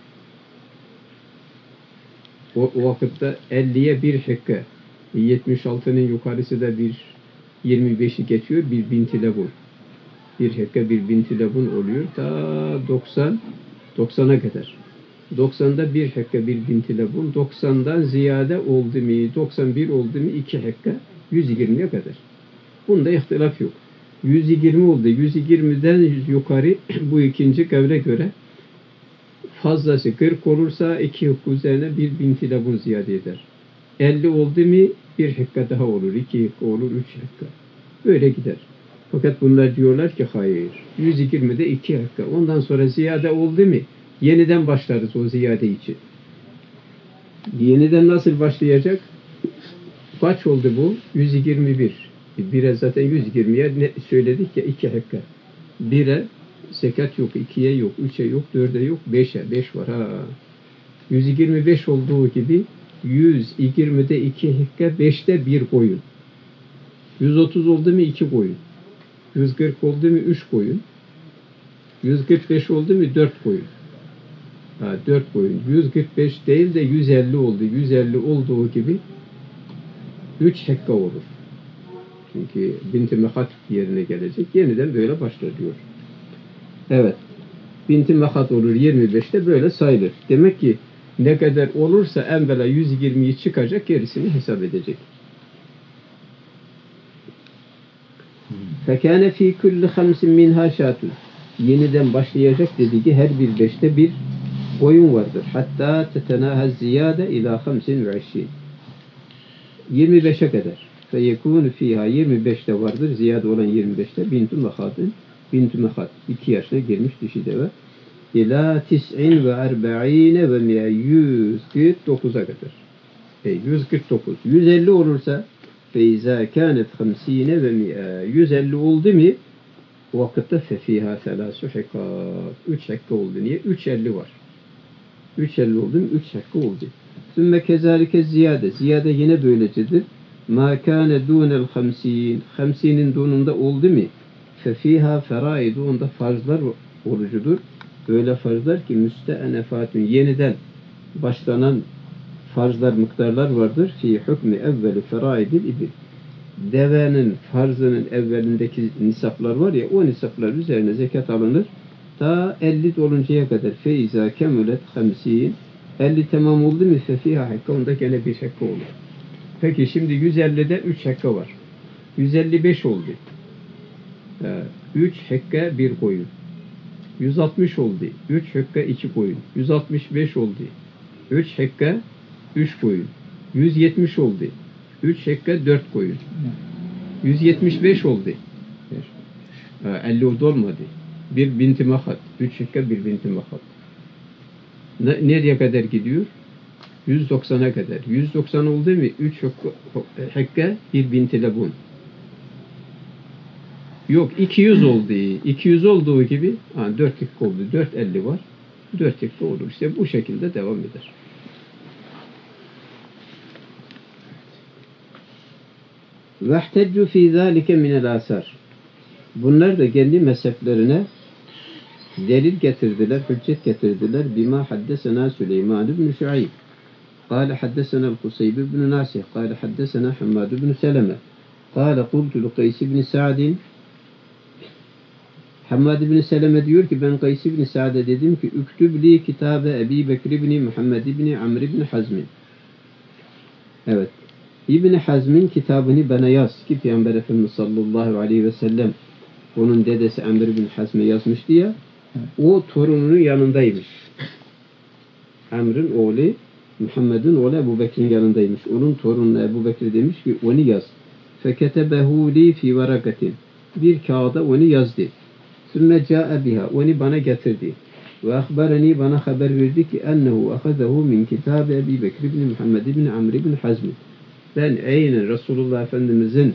o vakitte 50'ye bir hekka. 76'nın yukarısı da bir 25'i geçiyor. Bir binti lebun. Bir hekka bir binti lebun oluyor. Ta 90'a kadar. 90'da bir hekka bir binti lebun. 90'dan ziyade oldu mu? 91 oldu mu? 2 hekka. 120'ye kadar. Bunda ihtilaf yok. 120 oldu. 120'den yukarı bu ikinci kavle göre fazlası 40 olursa 2 hekka üzerine bir binti lebun ziyade eder. 50 oldu mu bir hekka daha olur. 2 hekka olur. 3 hekka. Böyle gider. Fakat bunlar diyorlar ki hayır. 120'de 2 hekka. Ondan sonra ziyade oldu mu yeniden başlarız o ziyade için. Yeniden nasıl başlayacak? Kaç oldu bu? 121. Biraz zaten 120'ye ne söyledik ya 2 hekka. 1'e zekat yok, 2'ye yok, 3'e yok, 4'e yok, 5'e. 5 var. 125 olduğu gibi 120'de 2 hekka, 5'te 1 koyun. 130 oldu mu 2 koyun. 140 oldu mu 3 koyun. 145 oldu mu 4 koyun. 4 koyun. 145 değil de 150 oldu. 150 olduğu gibi 3 hekka olur. Çünkü binti mehat yerine gelecek. Yeniden böyle başlar diyor. Evet. Binti mehat olur 25'te böyle sayılır. Demek ki ne kadar olursa evvela 120'yi çıkacak, gerisini hesap edecek. Fekâne fî kulli hamsin minhâ şâtun. Yeniden başlayacak dedi ki her bir 5'te bir koyun vardır. Hatta tetenâhez ziyâde ilâ 25. 25'e kadar. Feyekûnü fîhâ 25'te vardır. Ziyade olan 25'te bintu mehadın. Bintu mehad. 2 yaşına girmiş dişi deve. İlâ tis'in ve erba'ine ve mi'e 149'a kadar. 149. 150 olursa feyzâ kânet 50 ve mi'e 150 oldu mu vakitte fefîhâ selâsü hekâk. 3 hekka oldu. Niye? 350 var. 350 oldu mu? 3 hekka oldu. Sümme kezâlike ziyade. Ziyade yine böylecedir. Mâ kâne dûnel 50. 50'nin donunda oldu mu? Fefîhâ ferâidu. Onda farzlar orucudur. Öyle farzlar ki müste'enefatun. Yeniden başlanan farzlar, miktarlar vardır. Fî hükmü evveli ferâidil ibil. Devenin farzının evvelindeki nisaplar var ya, o nisaplar üzerine zekat alınır. Ta 50 doluncaya kadar. Feiza kemulet 50. 50 tamam oldu mu fefîhâ hekka. Onda gene bir hekka olur. Peki şimdi 150'de 3 hekka var. 155 oldu. 3 hekka 1 koyun. 160 oldu. 3 hekka 2 koyun. 165 oldu. 3 hekka 3 koyun. 170 oldu. 3 hekka 4 koyun. 175 oldu. 50 olmadı. Bir binti mahat. 3 hekka bir binti mahat. Nereye kadar gidiyor? 190'a kadar. 190 oldu mu? 3 hekka bir binti lebun. Yok 200 oldu. 200 olduğu gibi 4 hekka oldu. 450 var. 4 hekka olur. İşte bu şekilde devam eder. وَاحْتَجُّ فِي ذَٰلِكَ مِنَ الْآثَارِ. Bunlar da kendi mezheplerine delil getirdiler, hüccet getirdiler. بِمَا حَدَّسَنَا سُلَيْمَانُ بْنُ شُعَيْبٍ قال حدثنا القصيب بن ناسح قال حدثنا حماد بن سلمة قال قلت لقيس بن سعد Hammad ibn Seleme diyor ki ben Kays ibn Sa'd'e dedim ki üktüb li kitabe Ebi Bekir ibn Muhammed ibn Amr ibn Hazm. Evet. İbn Hazm'in kitabını bana yaz ki Peygamber Efendimiz sallallahu aleyhi ve sellem onun dedesi Amr ibn Hazm'e yazmıştı ya. O torununun yanındaymış. Amr'ın oğlu Muhammed'in oğlu Ebu Bekir'in yanındaymış. Onun torununa Ebu Bekir demiş ki onu yaz. Feketebehu li fi varakatin. Bir kağıda onu yazdı. Sümme câe biha. Onu bana getirdi. Ve ahbareni bana haber verdi ki ennehu ahazahu min kitabe Ebi Bekir ibn Muhammed ibn Amr ibn Hazm. Ben aynen Resulullah Efendimizin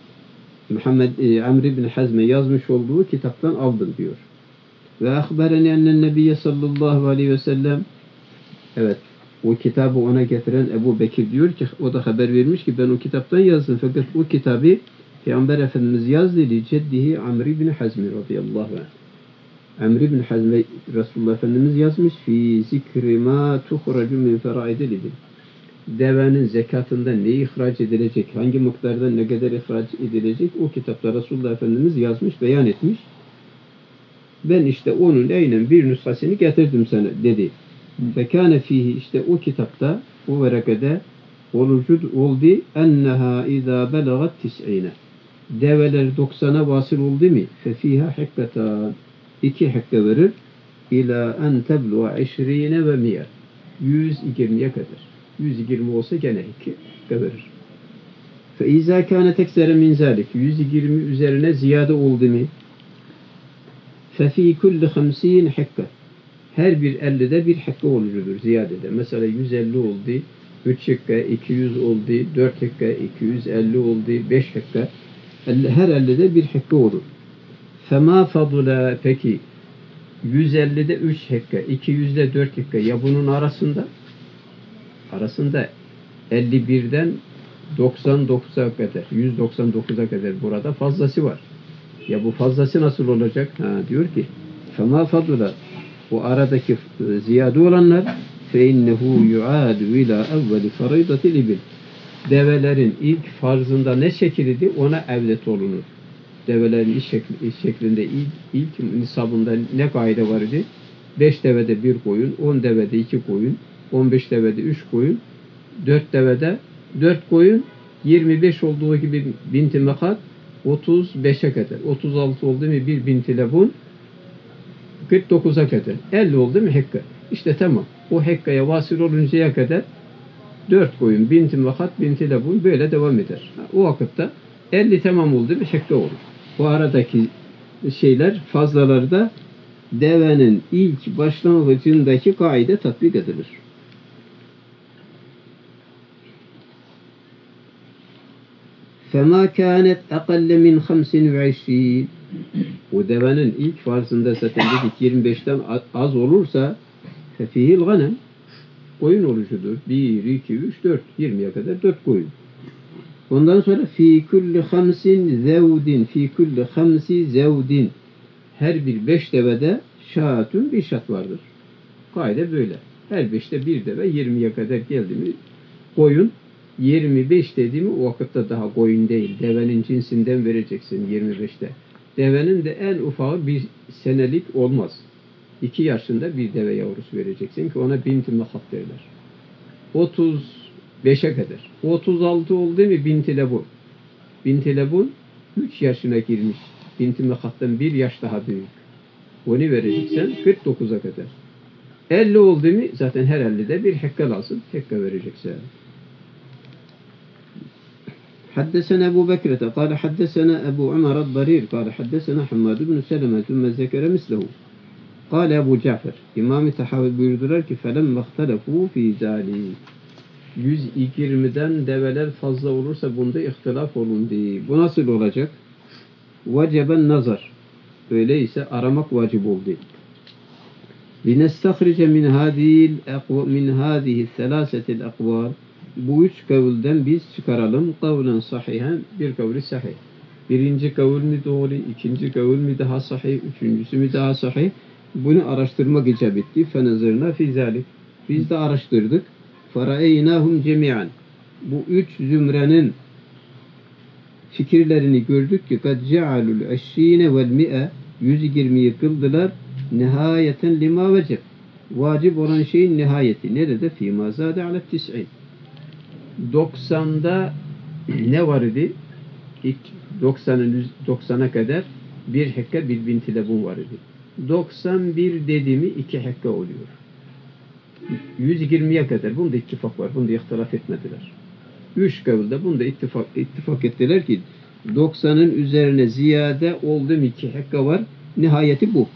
Amr ibn Hazm'e yazmış olduğu kitaptan aldım diyor. Ve ahbareni ennen nebiyye sallallahu aleyhi ve sellem, evet, o kitabı ona getiren Ebu Bekir diyor ki o da haber vermiş ki ben o kitaptan yazdım fakat o kitabı Peygamber Efendimiz yazdı li ceddihi Amr ibn Hazm radıyallahu anh. Amr ibn Hazm'e Resulullah Efendimiz yazmış fi zikri ma tuhracu min feraidil ibil. Devenin zekatından ne ihraç edilecek, hangi miktardan ne kadar ihraç edilecek o kitapta Resulullah Efendimiz yazmış, beyan etmiş. Ben işte onun aynen bir nüshasını getirdim sana dedi. Ve kâne fihi, işte o kitapta, o verekede oldu enneha izâ belagat tis'ine. Develer 90'a vasıl oldu mu? Fe fîhâ hekkatan. 2 hekka verir. İlâ en tebluğa 20 ve 100. 120'ye kadar. 120 olsa gene 2 hekka verir. Fe izâ kâne teksere min zâlik. 120 üzerine ziyade oldu mu? Fe fî kulli 50 hekka. Her bir 50'de bir hekka olucudur ziyadede. Mesela 150 oldu, 3 hekka, 200 oldu, 4 hekka, 250 oldu, 5 hekka. Her 50'de bir hekka olur. Fema fadula, peki 150'de 3 hekka, 200'de 4 hekka ya bunun arasında 51'den 99'a kadar, 199'a kadar burada fazlası var. Ya bu fazlası nasıl olacak? Diyor ki fema fadula, Bu aradaki ziyade olanlar فَاِنَّهُ يُعَادُ اِلَى اَوَّلِ فَرَيْضَةِ الْاِبِلِ Develerin ilk farzında ne şekildi ona evlet olunur. Develerin iş şeklinde ilk nisabında ne kaide var idi? 5 devede 1 koyun, 10 devede 2 koyun, 15 devede 3 koyun, 4 devede 4 koyun, 25 olduğu gibi binti mekat 35'e kadar. 36 oldu mu bir binti lebun 49'a kadar. 50 oldu mu hekka. İşte tamam. O hekkaya vasıl oluncaya kadar 4 koyun, binti mekat, binti lebun böyle devam eder. O vakitte 50 tamam oldu mu hekka olur. Bu aradaki şeyler fazlaları da devenin ilk başlangıcındaki kaide tatbik edilir. فَمَا كَانَتْ اَقَلَّ مِنْ 25 O devenin ilk farzında zaten dedik 25'ten az olursa فَفِهِ الْغَنَمْ Koyun orucudur. 1, 2, 3, 4. 20'ye kadar 4 koyun. Ondan sonra fi kulli hamsin zevdin fi kulli hamsi zevdin her bir 5 devede şaatun bir şat vardır. Kaide böyle. Her 5'te bir deve 20'ye kadar geldi mi koyun 25 dediğimi o vakitte daha koyun değil. Devenin cinsinden vereceksin 25'te. Devenin de en ufağı bir senelik olmaz. 2 yaşında bir deve yavrusu vereceksin ki ona binti mehat derler. 35'e kadar. 36 oldu mu binti lebun. Binti lebun 3 yaşına girmiş. Binti mehattan 1 yaş daha büyük. Onu vereceksen 49'a kadar. 50 oldu mu zaten her 50'de bir hekka lazım. Hekka vereceksin. حدثنا أبو بكرة قال حدثنا أبو عمر الضرير قال حدثنا حماد بن سلمة ثم ذكر مثله قال أبو جعفر İmam-ı Tahavi buyurdular ki فَلَمَّ اخْتَلَفُوا فِي ذَٰلِي 120'den develer fazla olursa bunda ihtilaf olundu. Bu nasıl olacak? وَجَبَ nazar. Öyleyse aramak vacip oldu. لِنَسْتَخْرِجَ min هَذِهِ الثَّلَاسَةِ الْاَقْوَالِ Bu 3 kavulden biz çıkaralım. Kavlen sahihen bir kavli sahih. Birinci kavul mü doğru, ikinci kavul mü daha sahih, üçüncüsü mü daha sahih? Bunu araştırmak icap etti. فَنَزَرْنَا فِي ذَٰلِكِ Biz de araştırdık. فَرَأَيْنَاهُمْ جَمِيعًا Bu 3 zümrenin fikirlerini gördük ki قَدْ جَعَلُوا الْعَشِّينَ وَالْمِئَ 120'yi kıldılar. Nihayeten lima veceb. Vacip olan şeyin nihayeti. Nerede? فِي مَا زَادَ عَلَى التِّسْعِينَ 90'da ne var idi? 90'a kadar bir hekka bir binti lebun var idi. 91 dediğimi 2 hekka oluyor. 120'ye kadar bunda ittifak var. Bunda ihtilaf etmediler. 3 kavulda bunda ittifak ettiler ki 90'ın üzerine ziyade oldu mu 2 hekka var. Nihayeti bu.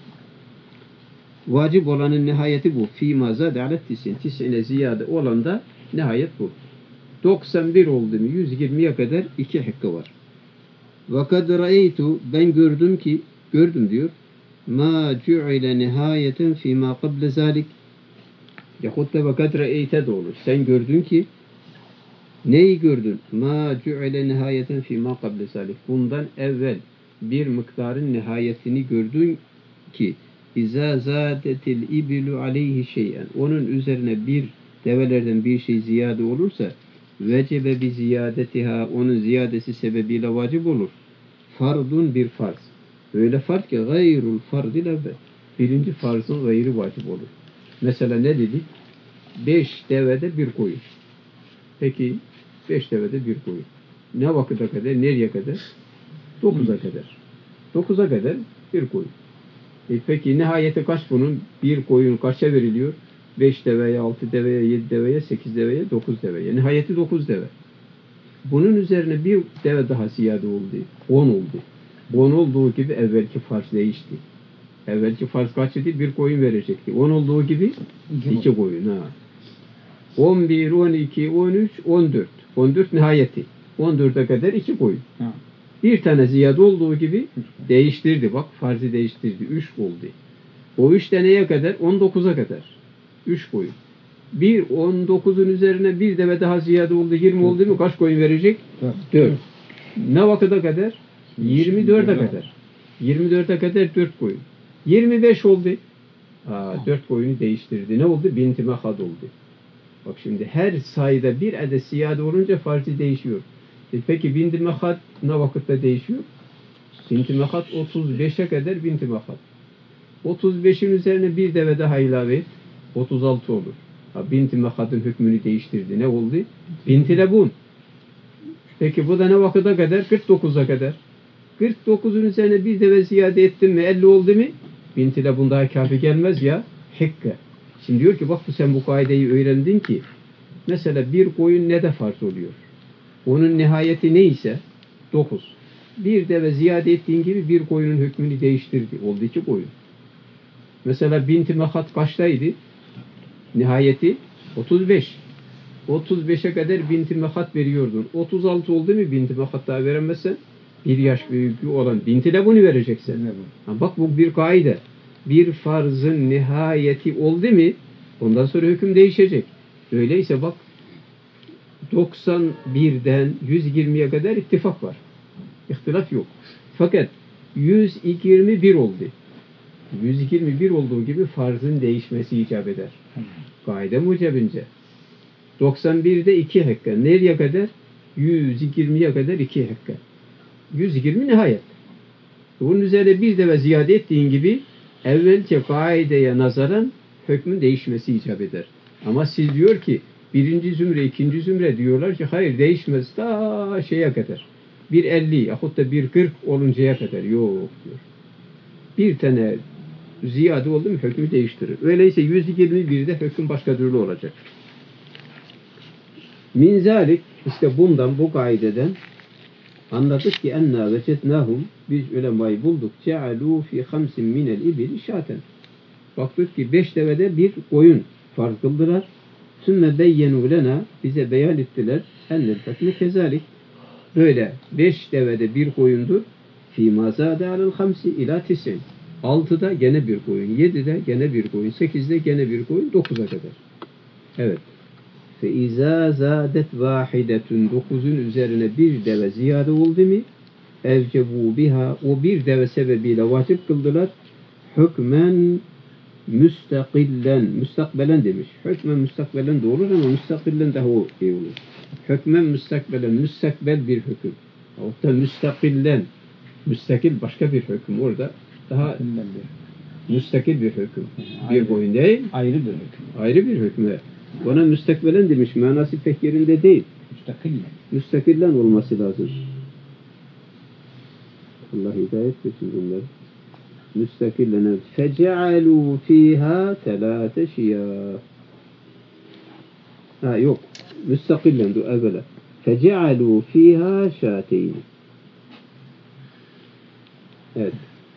Vacip olanın nihayeti bu. Fîmâ zâde alet tis'ine ziyade olan da nihayet bu. 91 oldu mu 120'ye kadar 2 hekka var. وَقَدْ رَأَيْتُ Ben gördüm diyor. مَا جُعِلَ نِهَايَةً فِي مَا قَبْلَ ذَٰلِكِ Yahut da وَقَدْ رَأَيْتَ de olur. Sen gördün ki neyi gördün? مَا جُعِلَ نِهَايَةً فِي مَا قَبْلَ ذَٰلِكِ Bundan evvel bir miktarın nihayetini gördün ki اِذَا زَادَتِ الْاِبِلُ عَلَيْهِ شَيْئًا Onun üzerine bir develerden bir şey ziyade olursa vecebe bi ziyadetiha onun ziyadesi sebebiyle vacip olur. Fardun bir farz. Öyle farz ki gayrul fardil evvel. Birinci farzın gayrı vacip olur. Mesela ne dedik? 5 devede bir koyun. Peki 5 devede bir koyun. Ne vakıta kadar? Nereye kadar? 9'a kadar. 9'a kadar bir koyun. Peki nihayeti kaç bunun? Bir koyun kaça veriliyor? 5 deveye, 6 deveye, 7 deveye, 8 deveye, 9 deveye. Nihayeti 9 deve. Bunun üzerine bir deve daha ziyade oldu. 10 oldu. 10 olduğu gibi evvelki farz değişti. Evvelki farz kaç idi? Bir koyun verecekti. 10 olduğu gibi 2 koyun. 11, 12, 13, 14. 14 nihayeti. 14'e kadar 2 koyun. Bir tane ziyade olduğu gibi değiştirdi. Bak farzı değiştirdi. 3 oldu. O 3 deneye kadar 19'a kadar. 3 koyun. 19'un üzerine bir deve daha ziyade oldu. 20 oldu mu kaç koyun verecek? 4. Ne vakıda kadar? 24'e kadar. 24'e kadar 4 koyun. 25 oldu. Dört koyunu değiştirdi. Ne oldu? Binti Mehad oldu. Bak şimdi her sayıda bir adet ziyade olunca farzı değişiyor. Peki Binti Mehad ne vakitte değişiyor? Binti Mehad 35'e kadar Binti Mehad. 35'in üzerine bir deve daha ilave et. 36 olur. Binti Mehad'ın hükmünü değiştirdi. Ne oldu? Binti Lebun. Peki bu da ne vakıda kadar? 49'a kadar. 49'un üzerine bir deve ziyade ettin mi? 50 oldu mu? Binti Lebun daha kafi gelmez ya. Hikke. Şimdi diyor ki bak sen bu kaideyi öğrendin ki mesela bir koyun ne de farz oluyor? Onun nihayeti neyse 9. Bir deve ziyade ettiğin gibi bir koyunun hükmünü değiştirdi. Oldu 2 koyun. Mesela Binti Mehad kaçtaydı? Nihayeti 35. 35'e kadar Binti Mehad veriyordun. 36 oldu mu Binti Mehad daha veremezsen bir yaş büyüklüğü olan Binti Lebun'u vereceksin. Bak bu bir kaide. Bir farzın nihayeti oldu mu ondan sonra hüküm değişecek. Öyleyse bak 91'den 120'ye kadar ittifak var. İhtilaf yok. Fakat 121 oldu. 121 olduğu gibi farzın değişmesi icap eder. Kaide mucebince. 91'de 2 hekka. Nereye kadar? 120'ye kadar 2 hekka. 120 nihayet. Bunun üzerine bir deve ziyade ettiğin gibi evvelce kaideye nazaran hükmün değişmesi icap eder. Ama siz diyor ki birinci zümre, ikinci zümre diyorlar ki hayır değişmez ta şeye kadar. 1.50 yahut da 1.40 oluncaya kadar. Yok diyor. Bir tane ziyade oldu mu hükmü değiştirir. Öyleyse 121'de hüküm başka türlü olacak. Min zalik işte bundan bu kaideden anladık ki enna vecednahum biz ulemayı bulduk. Cealu fi hamsin minel ibili şaten. Baktık ki 5 devede bir koyun farz kıldılar. Sümme beyyenu lena bize beyan ettiler. Ennel hükmü kezalik. Böyle 5 devede bir koyundur. Fî mazâde alel hamsi ila tisin. 6'da gene bir koyun. 7'de gene bir koyun. 8'de gene bir koyun. 9'a kadar. Evet. Fe izâ zâdet vâhidetun 9'un üzerine bir deve ziyade oldu mu evcebu biha o bir deve sebebiyle vacip kıldılar. Hükmen müstakillen müstakbelen demiş. Hükmen müstakbelen de olur ama müstakillen daha iyi olur. Hükmen müstakbelen müstakbel bir hüküm. Hatta müstakillen müstakil başka bir hüküm. Orada daha müstakil bir hüküm. Bir boyun değil. Ayrı bir hüküm. Ayrı bir hüküm. Ona müstakbelen demiş. Manası pek yerinde değil. Müstakillen. Müstakillen olması lazım. Allah hidayet etsin bunları. Müstakillen. Fecealû fîhâ telâte şiyâh. Yok. Müstakillen du evvela. Fecealû fîhâ şâteyn. Evet.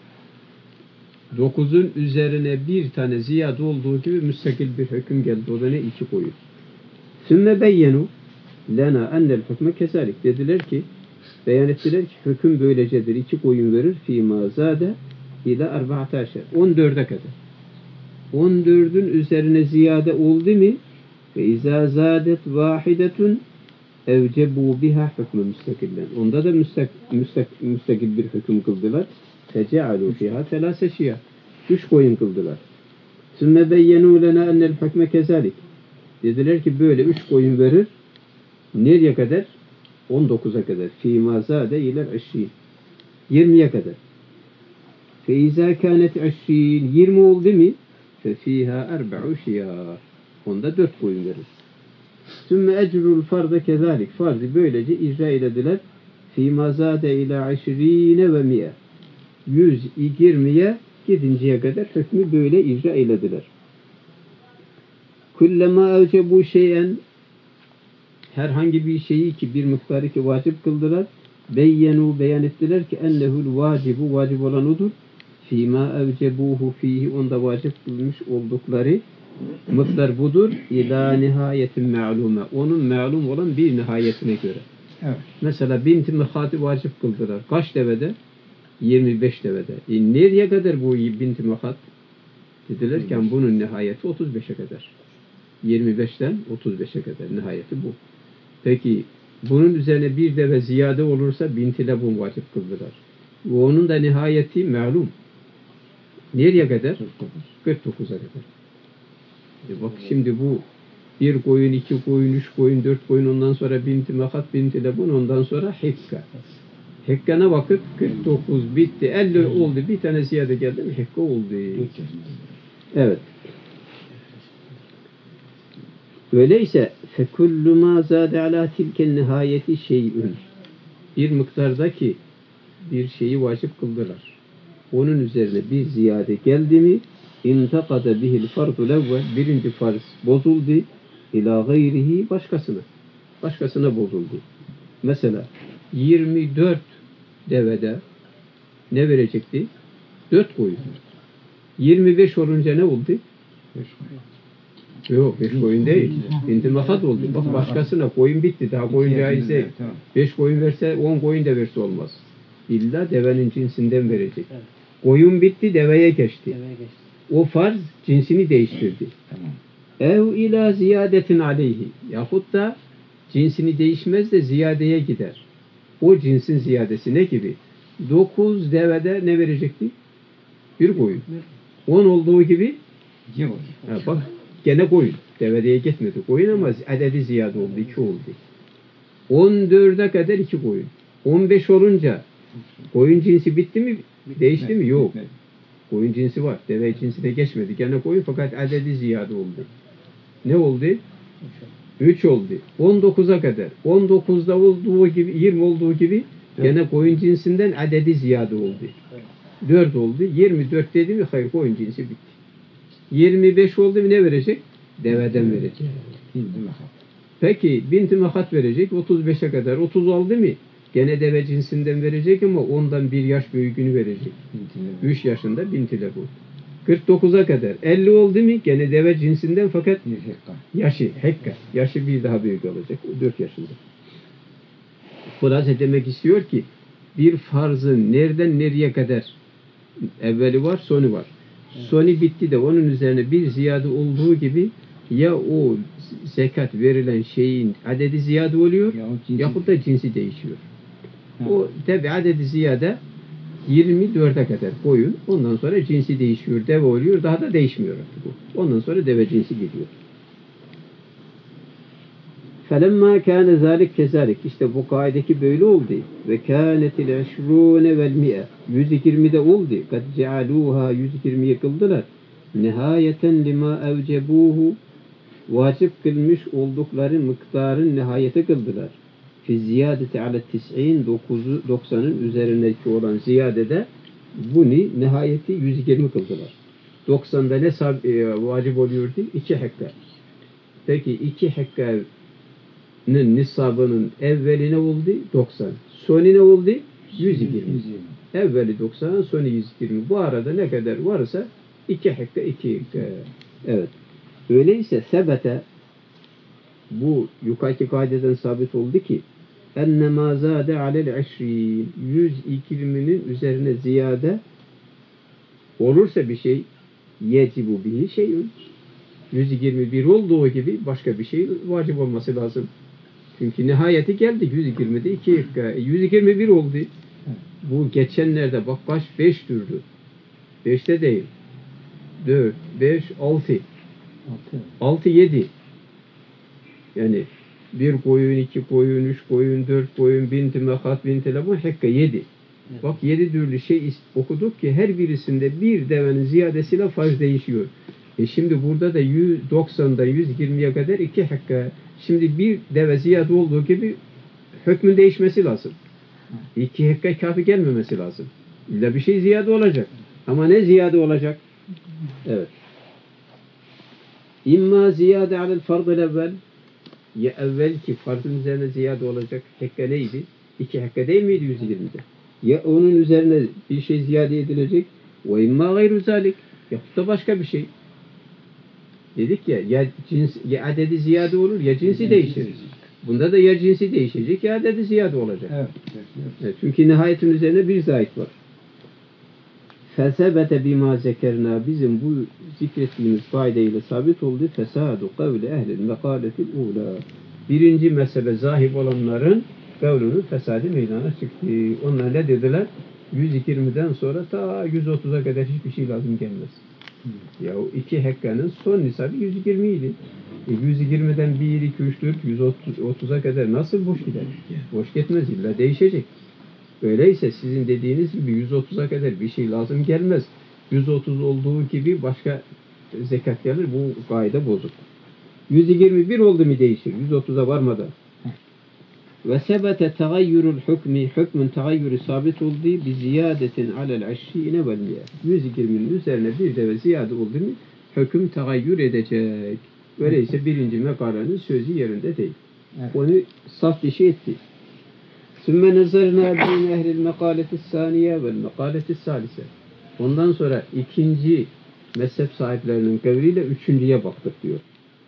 9'un üzerine bir tane ziyade olduğu gibi müstakil bir hüküm geldi. O da ne? 2 koyun. Sümme beyyenu lena ennel hükme kezalik. Dediler ki, beyan ettiler ki hüküm böylecedir. 2 koyun verir. Fîmâ zâde ila 14. 14'e kadar. 14'ün üzerine ziyade oldu mu ve izâ zâdet vâhidetun evcebu biha hükmü müstakillen. Onda da müstakil bir hüküm kıldılar. Fecealû fîhâ telâse şiyâh. 3 koyun kıldılar. Sümme beyyenû lenâ ennel hükme kezalik. Dediler ki böyle 3 koyun verir. Nereye kadar? 19'a kadar. Fîmâ zâde iler 20'ye kadar. Feizâ kânet 20 oldu mu? Fefîhâ erba'u şiyâh. Onda 4 koyun verir. Sümme ecrul farda kezalik. Farzı böylece icra edildiler. Fîmâ zâde ilâ 20 ve 100. 120'ye gidinceye kadar hükmü böyle icra eylediler. Kullema evcebu şeyen herhangi bir şeyi ki bir miktarı ki vacip kıldılar. Beyyenu beyan ettiler ki ennehul vacibu vacip olan odur. Fîmâ evcebuhu fihi onda vacip kılmış oldukları miktar budur. İlâ nihayetin me'lume. Onun me'lum olan bir nihayetine göre. Evet. Mesela Binti Mehad'ı vacip kıldılar. Kaç devede? 25 devede. Nereye kadar bu Binti Mehad? Dediler ki bunun nihayeti 35'e kadar. 25'ten 35'e kadar nihayeti bu. Peki bunun üzerine bir deve ziyade olursa Binti Lebun vacip kıldılar. Onun da nihayeti malum. Nereye kadar? 49'a kadar. Bak şimdi bu bir koyun, iki koyun, üç koyun, dört koyun, ondan sonra binti makat, binti lebun, ondan sonra hekka. Hekkana vakit 49 bitti, 50 oldu, bir tane ziyade geldi mi hekka oldu. Evet. Öyleyse fekullu ma zâde alâ tilken nihayeti şey'ün. Bir miktardaki bir şeyi vacip kıldılar. Onun üzerine bir ziyade geldi mi intakada bihil fardul evvel, birinci farz bozuldu ila gayrihi, başkasına bozuldu. Mesela 24 devede ne verecekti? 4 koyun. 25 olunca ne oldu? 5 koyun. Yok, 5 koyun değil. Binti makat oldu. Bak başkasına koyun bitti. Daha koyun caiz değil. 5 koyun verse 10 koyun da verse olmaz. İlla devenin cinsinden verecek. Koyun bitti, deveye geçti. O farz cinsini değiştirdi. Ev ila ziyadetin aleyhi. Yahut da cinsini değişmez de ziyadeye gider. O cinsin ziyadesi ne gibi? 9 devede ne verecekti? Bir koyun. 10 olduğu gibi bak gene koyun. Devedeye gitmedi koyun ama adedi ziyade oldu. 2 oldu. 14'e kadar 2 koyun. 15 olunca koyun cinsi bitti mi? Değişti mi? Yok. Koyun cinsi var. Deve cinsine geçmedi. Gene koyun fakat adedi ziyade oldu. Ne oldu? 3 oldu. 19'a kadar. 19'da olduğu gibi, 20 olduğu gibi gene koyun cinsinden adedi ziyade oldu. 4 oldu. 24 dedi mi hayır, koyun cinsi bitti. 25 oldu mu ne verecek? Deveden verecek. Peki binti makat verecek 35'e kadar. 30 oldu mu? Gene deve cinsinden verecek ama ondan bir yaş büyüğünü verecek. 3 yaşında binti lebun. 49'a kadar. 50 oldu mu? Gene deve cinsinden fakat yaşı hekka. Yaşı bir daha büyük olacak. 4 yaşında. Hulasa demek istiyor ki bir farzın nereden nereye kadar evveli var, sonu var. Sonu bitti de onun üzerine bir ziyade olduğu gibi ya o zekat verilen şeyin adedi ziyade oluyor yahut da cinsi değişiyor. O tabi adedi ziyade 24'e kadar koyun. Ondan sonra cinsi değişiyor. Deve oluyor. Daha da değişmiyor artık bu. Ondan sonra deve cinsi gidiyor. فَلَمَّا كَانَ ذَٰلِكْ كَذَٰلِكْ. İşte bu kaideki böyle oldu. وَكَانَتِ الْعَشْرُونَ وَالْمِئَةِ 120'de oldu. قَدْ جَعَلُوهَا 120'ye kıldılar. نِهَايَةً لِمَا اَوْجَبُوهُ vacip kılmış oldukları miktarın nihayete kıldılar. Fi ziyadeti ala 90'ın üzerindeki olan ziyadede bunu nihayeti 120 kıldılar. 90'da ne vacip oluyordu? 2 hektar. Peki 2 hektarın nisabının evveli ne oldu? 90. Sonu ne oldu? 120. Evveli 90, sonu 120. Bu arada ne kadar varsa 2 hektar, 2 hektar. Evet. Öyleyse sebete bu yukarıki kaideden sabit oldu ki ennemâ zâde alel eşrîn 120'nin üzerine ziyade olursa bir şey yecibu bihi şeyün 121 olduğu gibi başka bir şey vacip olması lazım. Çünkü nihayeti geldi 120'de 121 oldu. Bu geçenlerde bak kaç 5 türlü. 5'te değil. 4, 5, 6. 6, 7. Yani bir koyun, 2 koyun, 3 koyun, 4 koyun, binti mekat, binti lebun, hekka 7. Bak 7 türlü şey okuduk ki her birisinde bir devenin ziyadesiyle farz değişiyor. Şimdi burada da 190'da 120'ye kadar 2 hekka. Şimdi bir deve ziyade olduğu gibi hükmün değişmesi lazım. 2 hekka kafi gelmemesi lazım. İlla bir şey ziyade olacak. Ama ne ziyade olacak? Evet. İmma ziyade alel fardıl evvel ya evvelki farzın üzerine ziyade olacak hekka neydi? 2 hekka değil miydi 120'de? Ya onun üzerine bir şey ziyade edilecek ve imma gayru zalik yahut da başka bir şey. Dedik ya cins, ya adedi ziyade olur ya cinsi değişir. Bunda da ya cinsi değişecek ya adedi ziyade olacak. Evet, çünkü nihayetin üzerine bir zayit var. Fesebete bima zekerna bizim bu zikrettiğimiz faydeyle sabit oldu. Fesadu kavli ehlil mekaletil ula. Birinci mezhebe zahip olanların kavlunun fesadı meydana çıktı. Onlar ne dediler? 120'den sonra ta 130'a kadar hiçbir şey lazım gelmez. Ya o 2 hekkanın son nisabı 120 idi. 120'den 1, 2, 3, 4, 130'a kadar nasıl boş gider? Boş gitmez, illa değişecek. Öyleyse sizin dediğiniz gibi 130'a kadar bir şey lazım gelmez. 130 olduğu gibi başka zekat gelir. Bu kaide bozuk. 121 oldu mu değişir. 130'a varmadan. Ve sebete tegayyürül hükmü, hükmün tegayyürü sabit olduğu bir ziyadetin alel aşşine vel miye. 120'nin üzerine bir de ve ziyade oldu mu hüküm tegayyür edecek. Öyleyse birinci mekalenin sözü yerinde değil. Evet. Onu saf dışı etti. Sümme nezarına bin ehlil mekaleti saniye vel mekaleti salise. Ondan sonra ikinci mezhep sahiplerinin kavliyle üçüncüye baktık diyor.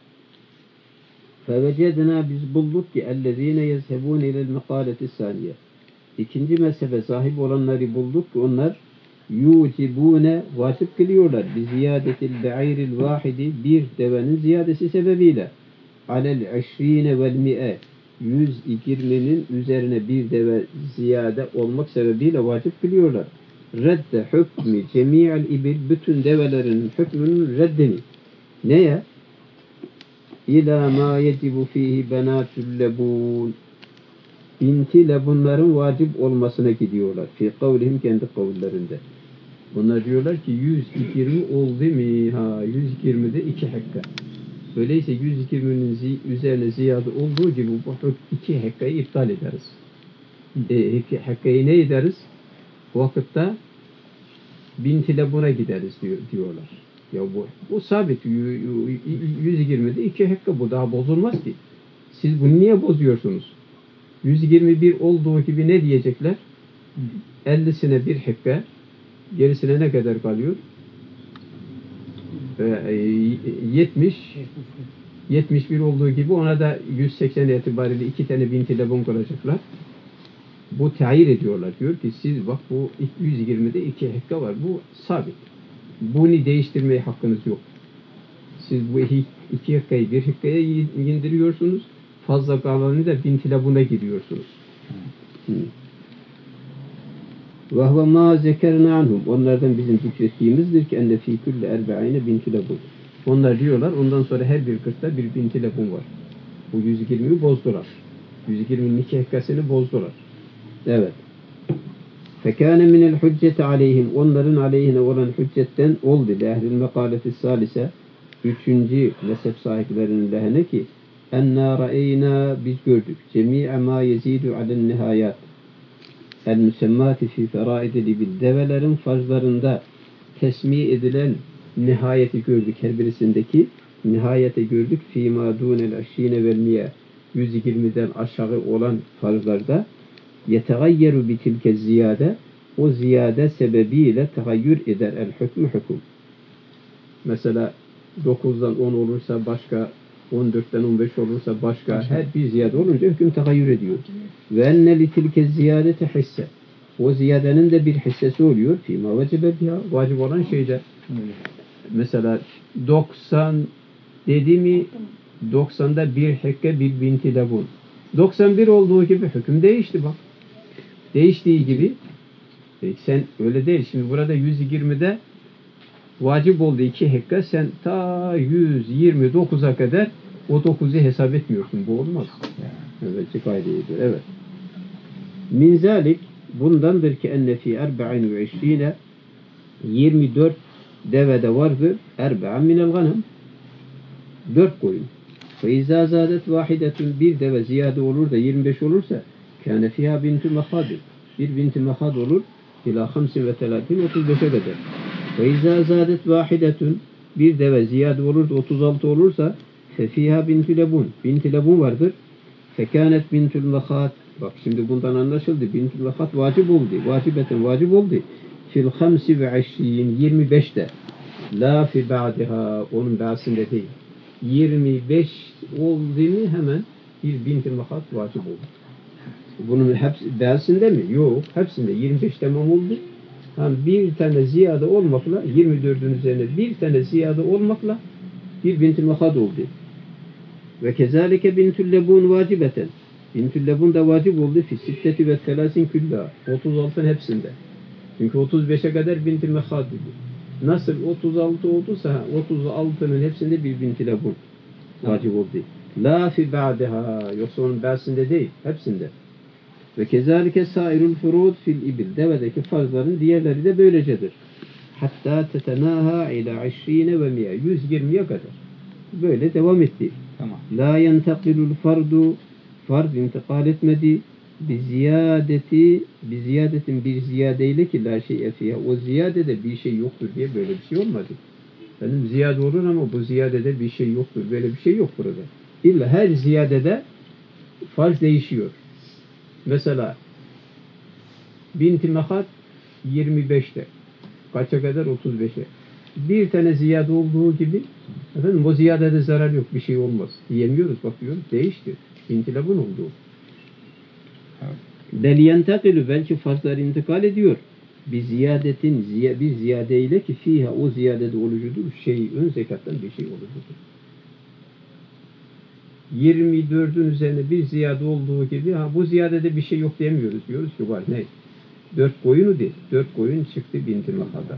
فَوَجَدْنَا biz bulduk ki اَلَّذ۪ينَ يَذْهَبُونَ اِلَى الْمَقَالَةِ السَّانِيَةِ İkinci mezhebe sahip olanları bulduk ki onlar yucibune vacip kılıyorlar. Biziyadetil be'ayril vahidi bir devenin ziyadesi sebebiyle alel eşrine vel mi'e 120'nin üzerine bir deve ziyade olmak sebebiyle vacip kılıyorlar. Redde hükmü cemi'al ibil bütün develerin hükmünün reddini. Neye? İlâ mâ yecibu fîhî benâtül lebûn. Binti lebunların vacip olmasına gidiyorlar. Fî kavlihim kendi kavullerinde. Bunlar diyorlar ki 120 oldu mu? Ha 120'de 2 hekka. Öyleyse 120'nin üzerine ziyade olduğu gibi bu 2 hekkayı iptal ederiz. 2 hekkayı ne ederiz? O vakitte binti lebuna gideriz diyorlar. Ya bu sabit. 120'de 2 hekka, bu daha bozulmaz ki. Siz bunu niye bozuyorsunuz? 121 olduğu gibi ne diyecekler? 50'sine 1 hekka, gerisine ne kadar kalıyor? 71 olduğu gibi ona da 180 itibariyle 2 tane binti lebun kalacaklar. Bu tayir ediyorlar. Diyor ki siz bak bu 120'de 2 hekka var. Bu sabit. Bunu değiştirmeye hakkınız yok. Siz bu 2 hekkayı 1 hekkaya indiriyorsunuz. Fazla kalanını da binti lebuna giriyorsunuz. Ve huve ma zekerna anhum. Onlardan bizim zikrettiğimizdir ki enne fî külle erba'ine binti lebun. Onlar diyorlar ondan sonra her bir kırkta bir binti lebun var. Bu 120'yi bozdular. 120'nin 2 hekkasını bozdular. Evet. Fekâne minel hücceti aleyhim. Onların aleyhine olan hüccetten oldu. Lehlil mekaleti salise. 3. mezhep sahiplerinin lehine ki enna ra'eyna biz gördük. Cemi'e ma yezidu alen nihayat. El müsemmati fi feraidil ibil. Develerin farzlarında tesmi edilen nihayeti gördük. Her birisindeki nihayeti gördük. Fîmâ dûnel aşşîne vel miye. 120'den aşağı olan farzlarda yetegayyeru bitilke ziyade, o ziyade sebebiyle tegayyür eder el hükmü hüküm. Mesela 9'dan 10 olursa başka, 14'ten 15 olursa başka, her bir ziyade olunca hüküm tegayyür ediyor. Ve enne litilke ziyadete hisse. O ziyadenin de bir hissesi oluyor. Fîmâ vecebe biha. Vacip olan şeyde. Mesela 90 dedi mi 90'da bir hekke bir binti lebun. 91 olduğu gibi hüküm değişti bak. Değiştiği gibi sen öyle değil. Şimdi burada 120'de vacip oldu 2 hekka, sen ta 129'a kadar o 9'u hesap etmiyorsun. Bu olmaz. Evet, kaydeydi. Evet. Min zalik bundandır ki enne fi 24 24 devede vardır. Erba'an minel ganem 4 koyun. Fe izâ zâdet vahidetun bir deve ziyade olur da 25 olursa kâne fîhâ bintu mehâdir. Bir binti mehâd olur ilâ 35'e kadar. Ve izâ zâdet vahidetun bir deve ziyade olur da 36 olursa fe fîhâ bintu lebun. Binti lebun vardır. Fekânet bintul mehâd. Bak şimdi bundan anlaşıldı. Bintul mehâd vacip oldu. Vacibeten vacip oldu. Fil 25'te. La fi ba'diha. Onun ba'sinde değil. 25 oldu mu hemen bir binti mehâd vacip oldu. Bunun hepsi dersinde mi? Yok. Hepsinde 25 tamam oldu. Hem bir tane ziyade olmakla 24'ün üzerine bir tane ziyade olmakla bir binti mehâd oldu. Ve kezalike bintül lebun vacibeten. Bintül lebun da vacip oldu. Fi sitteti ve telasin külla. 36'ın hepsinde. Çünkü 35'e kadar binti mehad idi. Nasıl 36 olduysa 36'nın hepsinde bir binti lebun vacip oldu. La fi ba'daha, yoksa onun ba'sinde değil, hepsinde. Ve kezalike sairul furud fil ibil. Devedeki farzların diğerleri de böylecedir. Hatta tetenaha ila 20 ve 120'ye kadar. Böyle devam etti. Tamam. La yentakilul fardu, farz intikal etmedi. Biziyadetin bir ziyadeyle ki la şey efiye. O ziyadede bir şey yoktur diye böyle bir şey olmadı. Benim ziyade olur ama bu ziyadede bir şey yoktur. Böyle bir şey yok burada. İlla her ziyadede farz değişiyor. Mesela binti mehat 25'te. Kaça kadar? 35'e. Bir tane ziyade olduğu gibi efendim o ziyadede zarar yok. Bir şey olmaz. Diyemiyoruz. Bakıyoruz. Değişti. Binti lebun oldu. Bel yentakilü, belki farzlar intikal ediyor. Bir ziyadeyle ki fiha, o ziyadede olucudur. Ön zekattan bir şey olucudur. 24'ün üzerine bir ziyade olduğu gibi bu ziyadede bir şey yok demiyoruz. Diyoruz ki var ne? 4 koyunu değil. 4 koyun çıktı binti mehada.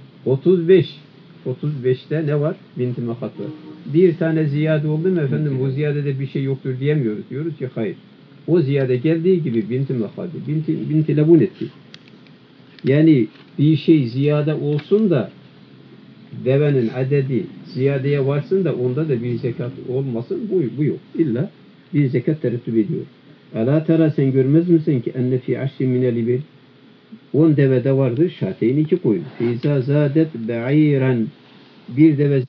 35'te ne var? Binti mehat var. Bir tane ziyade oldu mu efendim bu ziyadede bir şey yoktur diyemiyoruz. Diyoruz ki hayır. O ziyade geldiği gibi binti mehadi. Binti lebun etti. Yani bir şey ziyade olsun da devenin adedi ziyadeye varsın da onda da bir zekat olmasın. Bu yok. İlla bir zekat terettüp ediyor. Ala tera, sen görmez misin ki enne fi aşri minel ibil, 10 devede vardır şateyn 2 koyun. Fîzâ zâdet be'iren, bir deve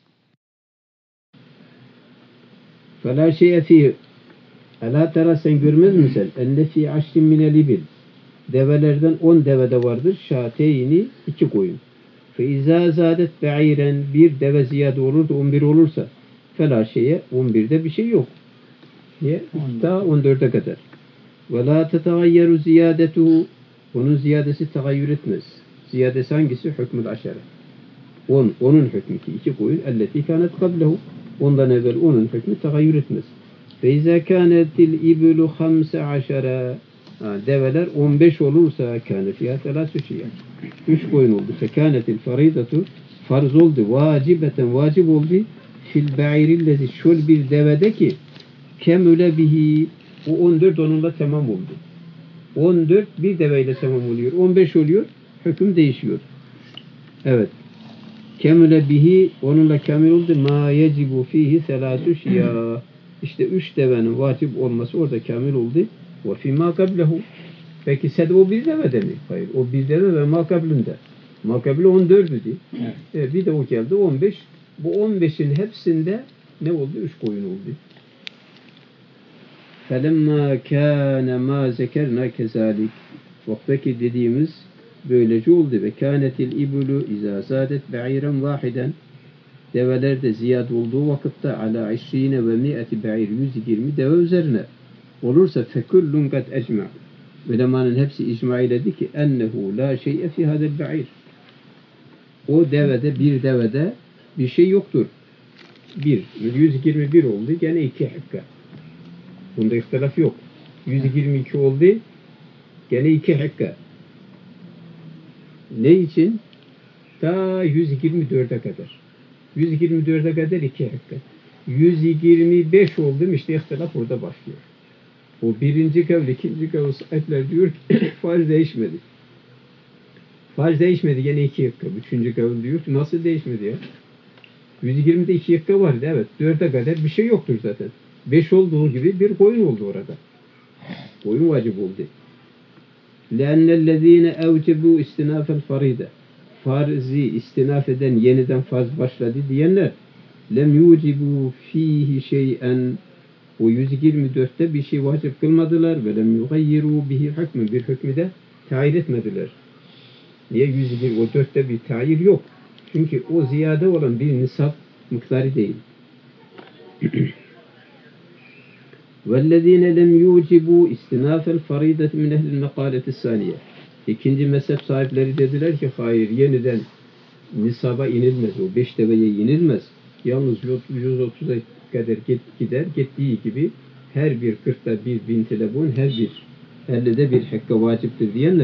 felâ şey'e fî. Ala tera, sen görmez misin enne fi aşri minel ibil, develerden 10 devede vardır şateyni 2 koyun. Fîzâ zâdet be'iren, bir deve ziyade olur da 11 olursa felâ şey'e, 11'de bir şey yok. Niye? Ta 14'e kadar. Ve la tetagayyeru ziyadetuhu, onun ziyadesi tagayyür etmez. Ziyadesi hangisi? Hükmül aşere. Onun hükmü ki 2 koyun. Elleti kânet kablehu, ondan evvel onun hükmü tagayyür etmez. Fe izâ kânetil iblu 15, develer 15 olursa kâne fiyâ telâsü şiyâ, 3 koyun oldu. Fekânetil faridatu, farz oldu. Vacibeten, vacip oldu. Fil ba'irillezi, şöyle bir devede ki kemüle bihi, o 14 onunla tamam oldu. 14 bir deveyle tamam oluyor. 15 oluyor. Hüküm değişiyor. Evet. Kemüle bihi, onunla kamil oldu. Ma yecibu fihi selâsü şiyâ. İşte 3 devenin vacip olması orada kamil oldu. Ve fîmâ kablehu. Peki o bir devede mi? Hayır. O bir deve ve ma kablinde. Ma kabli 14 idi. Evet. Bir de o geldi 15. Bu 15'in hepsinde ne oldu? 3 koyun oldu. فَلَمَّا كَانَ مَا زَكَرْنَا كَذَٰلِكَ. Vaktaki dediğimiz böylece oldu. Ve kânetil ibulu izâ zâdet be'iren vâhiden. Develerde ziyade olduğu vakitte ala 20 ve 100 be'ir, 120 deve üzerine olursa fekullun kad ecma. Ulemanın hepsi icma eyledi ki ennehu la şey'e fi hadel be'ir. O devede, bir devede bir şey yoktur. 121 oldu. Gene 2 hakka. Bunda ihtilaf yok. 122 oldu. Gene 2 hakka. Ne için? Ta 124'e kadar. 124'e kadar 2 hakka. 125 oldu mu işte ihtilaf orada başlıyor. O birinci kavl, ikinci kavl sahipler diyor ki farz değişmedi. Farz değişmedi, gene 2 hakka. Üçüncü kavl diyor ki nasıl değişmedi ya? 120'de 2 hakka vardı, evet. 4'e kadar bir şey yoktur zaten. 5 olduğu gibi bir koyun oldu orada. Koyun vacip oldu. لَاَنَّ الَّذ۪ينَ اَوْجَبُوا اِسْتِنَافَ الْفَرِيدَ, farzi istinaf eden, yeniden farz başladı diyenler lem yucibu fihi şey'en, o 124'te bir şey vacip kılmadılar ve lem yugayyiru bihi hükmü, bir hükmü de tayir etmediler. Niye 120? O 4'te bir tayir yok. Çünkü o ziyade olan bir nisap miktarı değil. وَالَّذ۪ينَ لَمْ يُوجِبُوا اِسْتِنَافَ الْفَرِيدَةِ مِنْ اَهْلِ الْمَقَالَةِ السَّانِيَةِ. İkinci mezhep sahipleri dediler ki hayır, yeniden nisaba inilmez. O 5 deveye inilmez. Yalnız 130'a kadar gider. Gittiği gibi her bir 40'ta bir binti lebun, her bir 50'de bir hakka vaciptir diyenler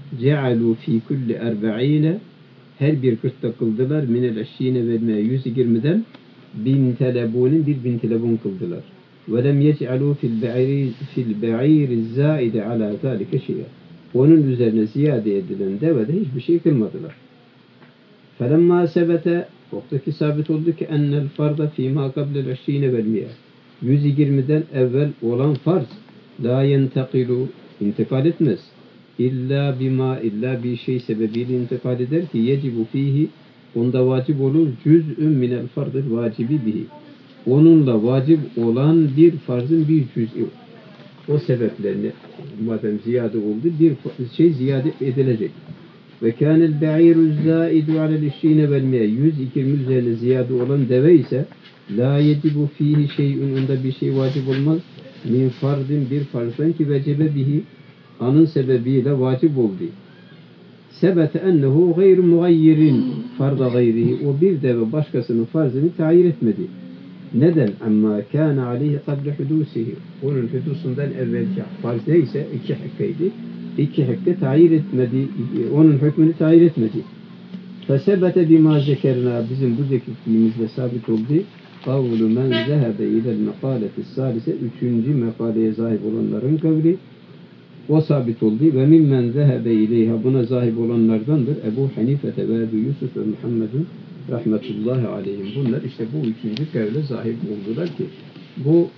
cealu fi kulli erba'ine her bir 40'ta kıldılar minel eşşine vermeye 120'den bin telebunin bir bin telebun kıldılar. Ve lem yec'alû fil be'îri zâide alâ zâlike şey'e. Onun üzerine ziyade edilen devede hiçbir şey kılmadılar. Felemma sebete vaktaki sabit oldu ki ennel farda fîmâ kablel eşşîne vel mi'e. 120'den evvel olan farz la yentekilu intikal etmez. İlla bir şey sebebiyle intikal eder ki yecibu fihi onda vacip olur cüz'ün minel fardıl vacibi bihi. Onunla vacip olan bir farzın bir cüz'ü. O sebeplerle madem ziyade oldu bir şey ziyade edilecek. Ve kânel be'îrü zâidu alel işşîne vel mi'e 120 üzerine ziyade olan deve ise la yecibu fihi şey'ün onda bir şey vacip olmaz. Min fardın bir farzdan ki vecebe bihi anın sebebiyle vacip oldu. Sebete ennehu gayr mugayyirin farda gayrihi o bir deve başkasının farzını tayir etmedi. Neden? Amma kâne aleyhi kable hudusihi onun hudusundan evvelki farz neyse 2 hakkıydı. 2 hakkı tayir etmedi. Onun hükmünü tayir etmedi. Fesebete bima zekerna bizim bu zikrettiğimizle sabit oldu. Kavlu men zehebe ilel mekaleti salise 3. mekaleye sahip olanların kavli o sabit oldu ve mimmen zehebe ileyha buna sahip olanlardandır Ebu Hanifete ve Ebu Yusuf ve Muhammedun rahmetullahi aleyhim. Bunlar işte bu 3. kavle sahip oldular ki bu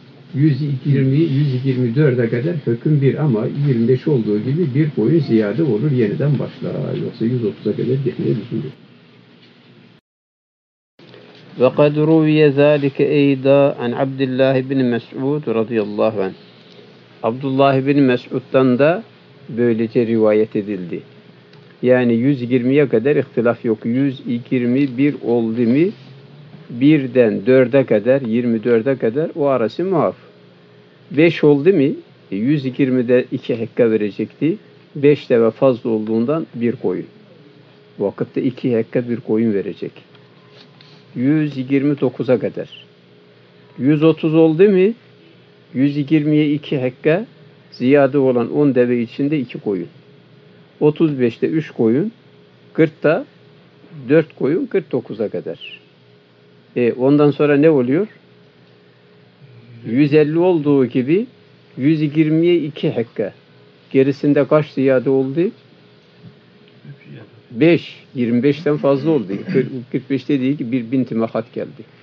124'e kadar hüküm bir ama 25 olduğu gibi bir boyun ziyade olur yeniden başlar. Yoksa 130'a kadar gitmeye düşünür. وقد روي ذلك أيضا عن عبد الله بن مسعود رضي الله عنه. Abdullah bin Mes'ud'dan da böylece rivayet edildi. Yani 120'ye kadar ihtilaf yok. 121 oldu mu 1'den 4'e kadar 24'e kadar o arası muaf. 5 oldu mu 120'de 2 hekka verecekti. 5 de ve fazla olduğundan bir koyun. Vakitte 2 hekka bir koyun verecek. 129'a kadar. 130 oldu mu 120'ye 2 hekka ziyade olan 10 deve içinde 2 koyun. 35'te 3 koyun, 40'ta 4 koyun, 49'a kadar. Ondan sonra ne oluyor? 150 olduğu gibi 120'ye 2 hekka. Gerisinde kaç ziyade oldu? 5. 25'ten fazla oldu. 45'te değil ki bir binti mahat geldi.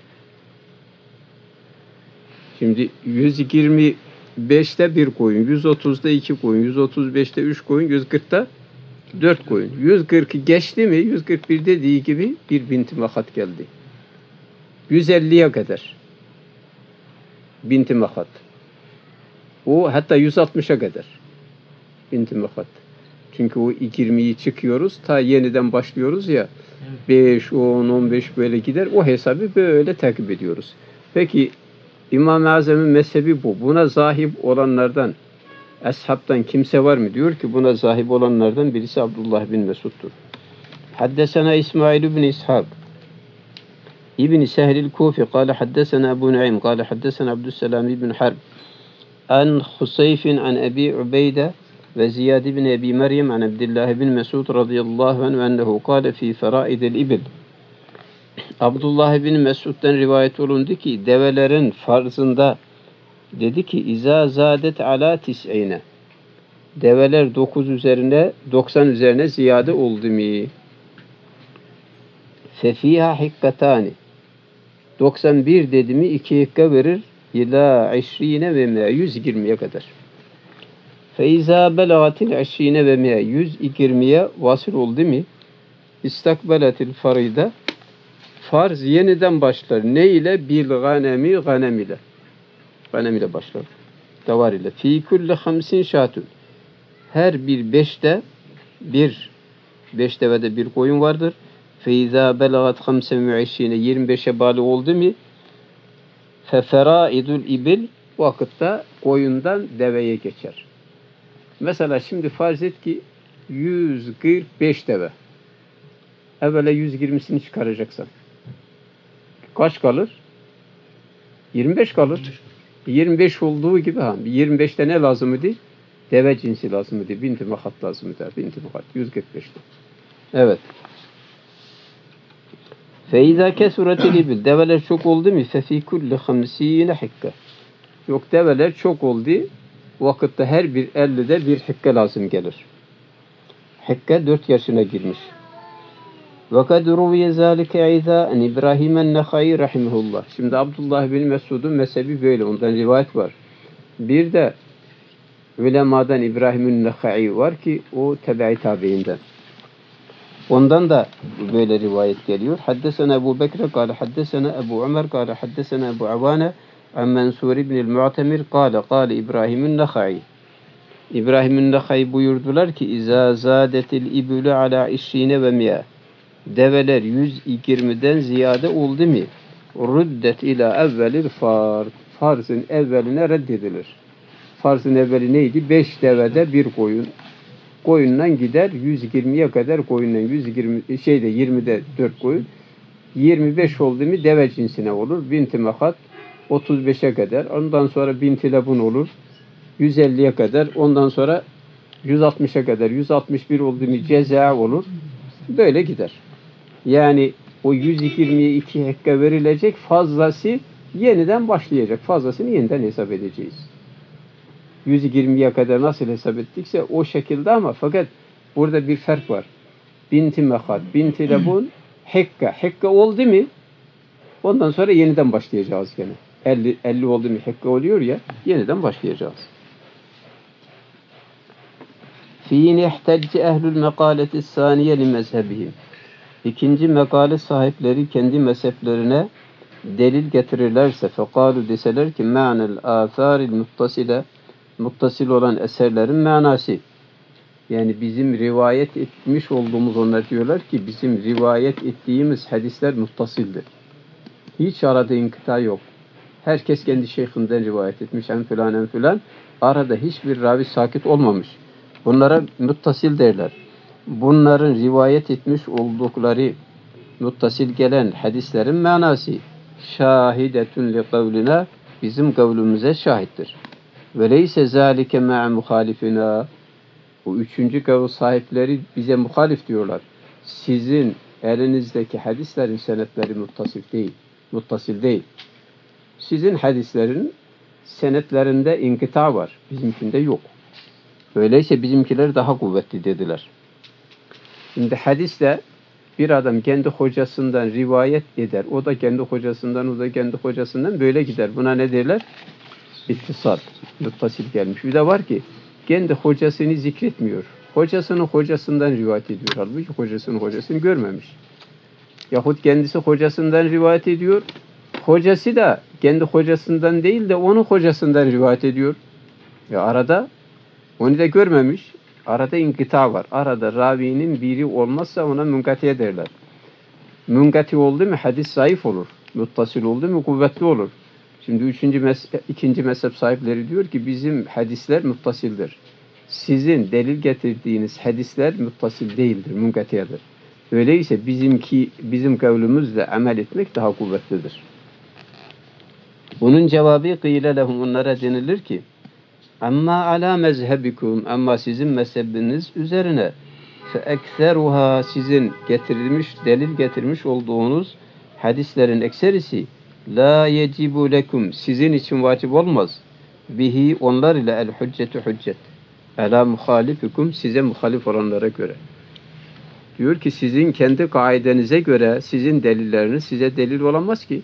Şimdi 125'te 1 koyun, 130'da 2 koyun, 135'te 3 koyun, 140'ta 4 koyun. 140'ı geçti mi 141 dediği gibi bir binti mahat geldi. 150'ye kadar binti mahat. O hatta 160'a kadar binti mahat. Çünkü o 20'yi çıkıyoruz, ta yeniden başlıyoruz ya. 5, 10, 15 böyle gider. O hesabı böyle takip ediyoruz. Peki İmam-ı Azam'ın mezhebi bu. Buna zahip olanlardan, eshabtan kimse var mı? Diyor ki buna zahip olanlardan birisi Abdullah bin Mesud'dur. Haddesena İsmail bin İshak İbn-i Sehlil Kufi kâle haddesena Ebu Nu'aym kâle haddesena Abdüsselam İbn Harb an Husayfin an Ebi Ubeyde ve Ziyad bin Ebi Meryem an Abdullah bin Mesud radıyallahu anh ve ennehu kâle fî ferâidel ibil. Abdullah bin Mesud'dan rivayet olundu ki develerin farzında dedi ki izâ zâdet alâ tis'ine develer 90 üzerine ziyade oldu mu? Fefîhâ hikkatâni 91 dedi mi 2 hikka verir ilâ 20 ve 120'ye kadar. Feizâ belagatil 20 ve 120'ye vasıl oldu mu? İstakbeletil farida farz yeniden başlar. Ne ile? Bil ganemi ganem ile. Ganem ile başlar. Davar ile. Fî kulli 50 şatun. Her bir 5'te 5 devede bir koyun vardır. Feyza belagat 25'e bağlı oldu mu? Feferaidul ibil vakitte koyundan deveye geçer. Mesela şimdi farz et ki 145 deve. Evvela 120'sini çıkaracaksan. Kaç kalır? 25 kalır. 25 olduğu gibi 25'te ne lazım idi? Deve cinsi lazım idi. Binti mahat lazım idi. Binti mahat 145'te. Evet. Feiza kesuratil ibil. Develer çok oldu mu? Fefi kulli 50 hikka. Yok, develer çok oldu. Vakitte her bir 50'de bir hikka lazım gelir. Hikka 4 yaşına girmiş. وَقَدْ رُوِيَ ذَٰلِكَ عِذَا اَنْ İbrahim el-Nekhai rahimehullah. Şimdi Abdullah bin Mesud'un mezhebi böyle. Ondan rivayet var. Bir de ulemadan İbrahim el-Nekhai var ki o tebe-i tabiinden. Ondan da böyle rivayet geliyor. Haddesena Ebu Bekir kâle haddesena Ebu Ömer kâle haddesena Ebu Avane an Mansur ibn el-Mu'temir kâle İbrahim el-Nekhai. İbrahim el-Nekhai buyurdular ki İzâ zâdetil ibülü alâ işşîne ve mi'e. Develer 120'den ziyade oldu mu? Ruddet ila evvelil farz. Farzın evveline reddedilir. Farzın evveli neydi? 5 devede bir koyun. Koyundan gider 120'ye kadar koyundan 20'de 4 koyun. 25 oldu mu deve cinsine olur. Binti mahat 35'e kadar. Ondan sonra binti lebun olur. 150'ye kadar. Ondan sonra 160'a kadar. 161 oldu mu ceza olur. Böyle gider. Yani o 120'ye 2 hekka verilecek, fazlası yeniden başlayacak. Fazlasını yeniden hesap edeceğiz. 120'ye kadar nasıl hesap ettikse o şekilde, ama fakat burada bir fark var. Binti mehat, binti lebun, hekka. Hekka oldu mu ondan sonra yeniden başlayacağız gene. 50 oldu mu hekka oluyor ya, yeniden başlayacağız. Fîne ihtecce ehlül mekaleti saniye li mezhebihim. İkinci mekale sahipleri kendi mezheplerine delil getirirlerse fekalu deseler ki ma'nel âthâril muttasile, muttasil olan eserlerin manası. Yani bizim rivayet etmiş olduğumuz, onlar diyorlar ki bizim rivayet ettiğimiz hadisler muttasildir. Hiç arada inkıta yok. Herkes kendi şeyhinden rivayet etmiş. En filan. Arada hiçbir ravi sakit olmamış. Bunlara muttasil derler. Bunların rivayet etmiş oldukları muttasil gelen hadislerin manası şahidetun li kavlina, bizim kavlimize şahittir. Ve leyse zâlike ma'a muhalifina. Bu üçüncü kavl sahipleri bize muhalif diyorlar. Sizin elinizdeki hadislerin senetleri muttasil değil. Sizin hadislerin senetlerinde inkıta var. Bizimkinde yok. Öyleyse bizimkiler daha kuvvetli dediler. Şimdi hadiste bir adam kendi hocasından rivayet eder. O da kendi hocasından, böyle gider. Buna ne derler? İttisal. Muttasil gelmiş. Bir de var ki kendi hocasını zikretmiyor. Hocasından rivayet ediyor. Halbuki hocasını görmemiş. Yahut kendisi hocasından rivayet ediyor. Hocası da kendi hocasından değil de onun hocasından rivayet ediyor. Ya arada onu da görmemiş. Arada inkıta var. Arada ravinin biri olmazsa ona münkati derler. Münkati oldu mu hadis zayıf olur. Muttasil oldu mu kuvvetli olur. Şimdi ikinci mezhep sahipleri diyor ki bizim hadisler muttasildir. Sizin delil getirdiğiniz hadisler muttasil değildir, münkatiyedir. Öyleyse bizim kavlümüzle amel etmek daha kuvvetlidir. Bunun cevabı kıyle lehum, onlara denilir ki amma ala mezhebikum, amma sizin mezhebiniz üzerine fe ekseruha, sizin delil getirmiş olduğunuz hadislerin ekserisi la yecibu lekum, sizin için vacip olmaz. Bihi, onlar ile el hüccetu hüccet. Ala muhalifikum, size muhalif olanlara göre. Diyor ki sizin kendi kaidenize göre sizin delilleriniz size delil olamaz ki.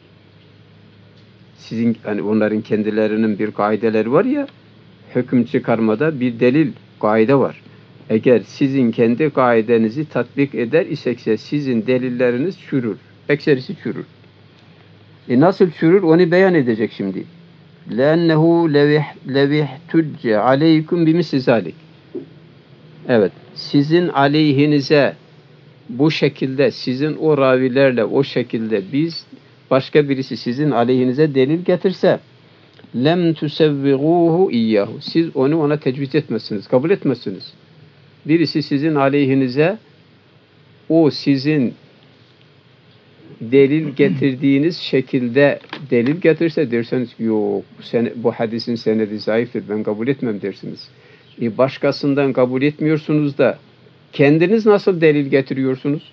Sizin hani onların kendilerinin bir kaideleri var ya, hüküm çıkarmada bir delil, kaide var. Eğer sizin kendi kaidenizi tatbik eder isekse sizin delilleriniz çürür. Ekserisi çürür. Nasıl çürür? Onu beyan edecek şimdi. لَاَنَّهُ لَوِحْتُجَّ عَلَيْكُمْ بِمِسِزَالِكِ. Evet. Sizin aleyhinize bu şekilde, sizin o ravilerle o şekilde başka birisi sizin aleyhinize delil getirse lem tusevviguhu iyyahu. Siz onu ona tecviz etmezsiniz, kabul etmezsiniz. Birisi sizin aleyhinize o sizin delil getirdiğiniz şekilde delil getirse derseniz ki yok bu hadisin senedi zayıftır, ben kabul etmem dersiniz. Başkasından kabul etmiyorsunuz da kendiniz nasıl delil getiriyorsunuz?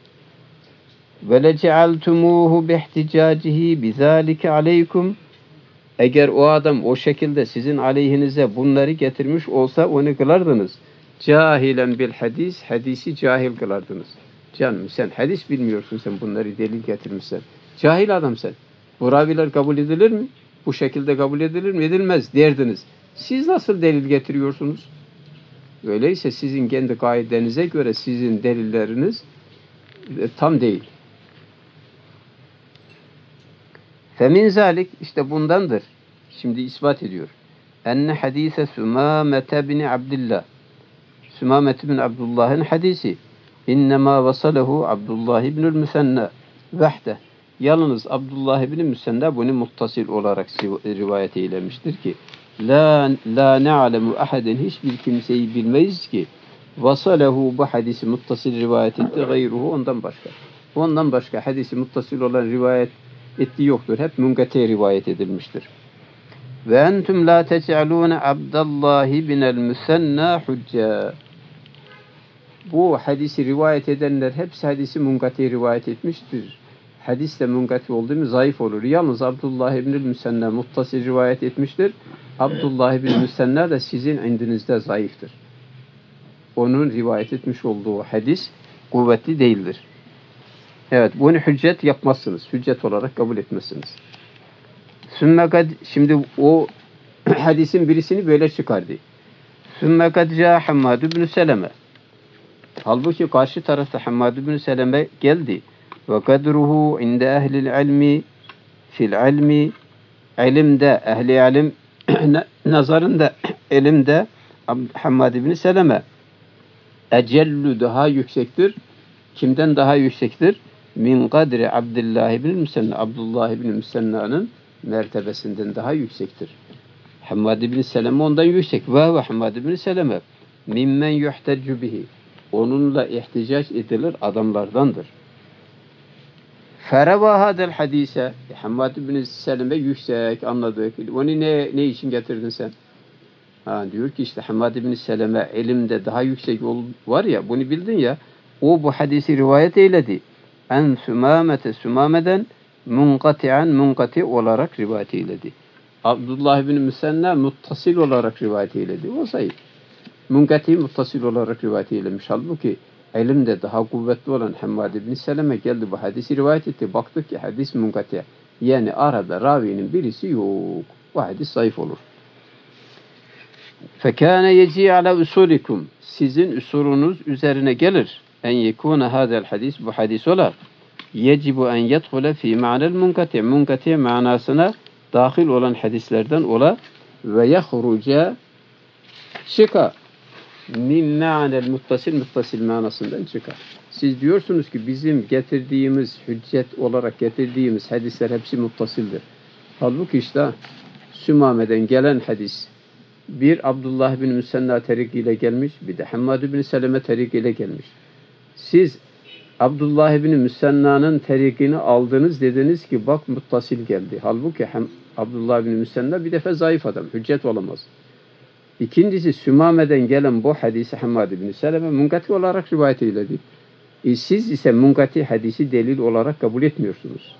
وَلَجَعَلْتُمُوهُ بِاحْتِجَاجِهِ بِذَٰلِكَ عَلَيْكُمْ Eğer o adam o şekilde sizin aleyhinize bunları getirmiş olsa onu kılardınız. Cahilen bil hadis, hadisi cahil kılardınız. Canım sen hadis bilmiyorsun, sen bunları delil getirmişsen. Cahil adam sen. Bu raviler kabul edilir mi? Bu şekilde kabul edilir mi? Edilmez derdiniz. Siz nasıl delil getiriyorsunuz? Öyleyse sizin kendi kaidenize göre sizin delilleriniz tam değil. Femin zalik, işte bundandır. Şimdi ispat ediyor. Enne hadise Sümamete bin Abdullah. Sümamete bin Abdullah'ın hadisi. İnnemâ vasalehu Abdullah ibnül Müsenna vehde. Yalnız Abdullah ibn Müsenna bunu muttasil olarak rivayet eylemiştir ki la ne'alemu ahaden, hiçbir kimseyi bilmeyiz ki vasalehu, bu hadisi muttasil rivayet etti, gayruhu, ondan başka. Ondan başka hadisi muttasil olan rivayet ettiği yoktur. Hep münkate rivayet edilmiştir. Ve entüm la tec'alûne Abdallahi binel Müsenna hücce. Bu hadisi rivayet edenler hepsi hadisi münkate rivayet etmiştir. Hadis de münkate olduğu mu zayıf olur. Yalnız Abdullah ibn-i Müsenna muttasil rivayet etmiştir. Abdullah ibn-i Müsenna da sizin indinizde zayıftır. Onun rivayet etmiş olduğu hadis kuvvetli değildir. Evet, bunu hüccet yapmazsınız. Hüccet olarak kabul etmezsiniz. Şimdi o hadisin birisini böyle çıkardı. Sümme kad ca Hammad ibn Seleme. Halbuki karşı tarafta Hammad ibn Seleme geldi. Ve kadruhu inde ehlil ilmi fil ilmi, ilimde, ehli ilim nazarında, ilimde Hammad ibn Seleme ecellu, daha yüksektir. Kimden daha yüksektir? Min kadri Abdullah ibn Müsenna. Abdullah ibn Müsenna'nın mertebesinden daha yüksektir. Hammad ibn Seleme ondan yüksek. Ve Hammad ibn Seleme mimmen yuhteccu bihi. Onunla ihticac edilir adamlardandır. Fereva hadel hadise. Hammad ibn Seleme yüksek, anladık. Onu ne için getirdin sen? Diyor ki işte Hammad ibn Seleme ilimde daha yüksek var ya, bunu bildin ya. O bu hadisi rivayet eyledi. En Sümameden munkati olarak rivayet eyledi. Abdullah ibn Müsenna muttasil olarak rivayet eyledi. O zayıf. Munkati muttasil olarak rivayet eylemiş. Halbuki ilimde daha kuvvetli olan Hammad ibn Seleme geldi, bu hadisi rivayet etti. Baktık ki hadis munkati. Yani arada ravinin birisi yok. Bu hadis zayıf olur. Fekâne yeci ala usulikum. Sizin usulünüz üzerine gelir. En yekûne hâzel hadis, bu hadis olar. Yecibu en yedhule fî ma'nel munkati. Munkati manasına dahil olan hadislerden ola ve yahruca çıkar. Min ma'nel muttasil manasından çıkar. Siz diyorsunuz ki bizim getirdiğimiz, hüccet olarak getirdiğimiz hadisler hepsi muttasildir. Halbuki işte Sümame'den gelen hadis bir Abdullah bin Müsenna terikiyle gelmiş, bir de Hammad bin Seleme terikiyle gelmiş. Siz Abdullah bin Müsenna'nın terikini aldınız, dediniz ki bak muttasil geldi. Halbuki Abdullah bin Müsenna bir defa zayıf adam, hüccet olamaz. İkincisi Sümame'den gelen bu hadisi Hammad bin Seleme munkati olarak rivayet eyledi. Siz ise munkati hadisi delil olarak kabul etmiyorsunuz.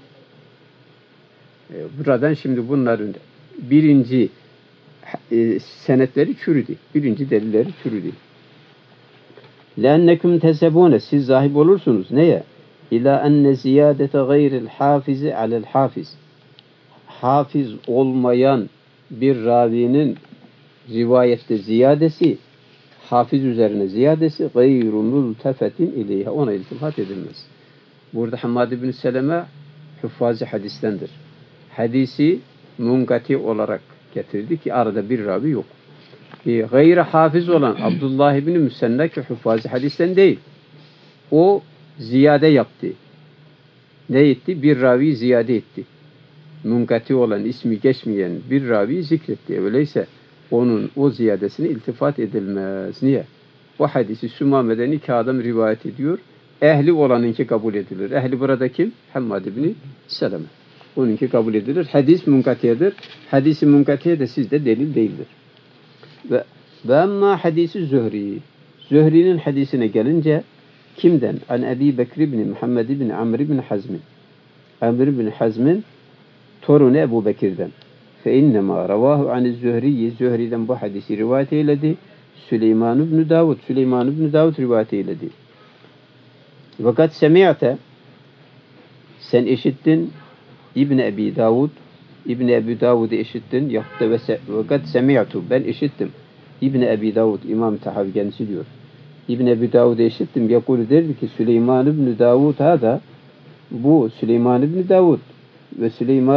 Buradan şimdi bunların birinci senetleri çürüdü. Birinci delilleri çürüdü. لَاَنَّكُمْ تَسَبُونَ, siz zahip olursunuz. Neye? اِلَا اَنَّ زِيَادَةَ غَيْرِ الْحَافِزِ عَلَى الْحَافِزِ. Hafiz olmayan bir ravinin rivayette ziyadesi, hafiz üzerine ziyadesi غَيْرُ مُلْتَفَةٍ اِلَيْهَا, ona iltifat edilmez. Burada Hammad bin Seleme hüffaz-ı hadistendir. Hadisi munkati olarak getirdi ki arada bir ravi yok. Gayri hafız olan Abdullah ibn Müsenna ki hüffaz-ı hadisten değil. O ziyade yaptı. Ne etti? Bir ravi ziyade etti. Munkati olan, ismi geçmeyen bir ravi zikretti. Öyleyse onun o ziyadesine iltifat edilmez. Niye? O hadisi Sümame'den iki adam rivayet ediyor. Ehli olanınki kabul edilir. Ehli burada kim? Hammad ibn Seleme. Onunki kabul edilir. Hadis munkatiyedir. Hadisi munkatiye de sizde delil değildir. Ve Ve amma hadisi Zühri. Zühri'nin hadisine gelince kimden? An Ebi Bekir ibn Muhammed ibn Amr ibn Hazm. Amr ibn Hazm'in torunu Ebu Bekir'den. Fe innema ravahu an Zühri. Zühri'den bu hadisi rivayet eyledi. Süleyman ibn Davud. Süleyman ibn Davud rivayet eyledi. Fakat semi'te sen işittin İbn Ebi Davud. İbn Ebi Davud'u işittin. Fakat semi'tu ben işittim. İbn Ebi Davud İmam Tahavi kendisi diyor. İbn Ebi Davud'u işittim. Yakulu derdi ki Süleyman ibn Davud hada bu Süleyman ibn Davud ve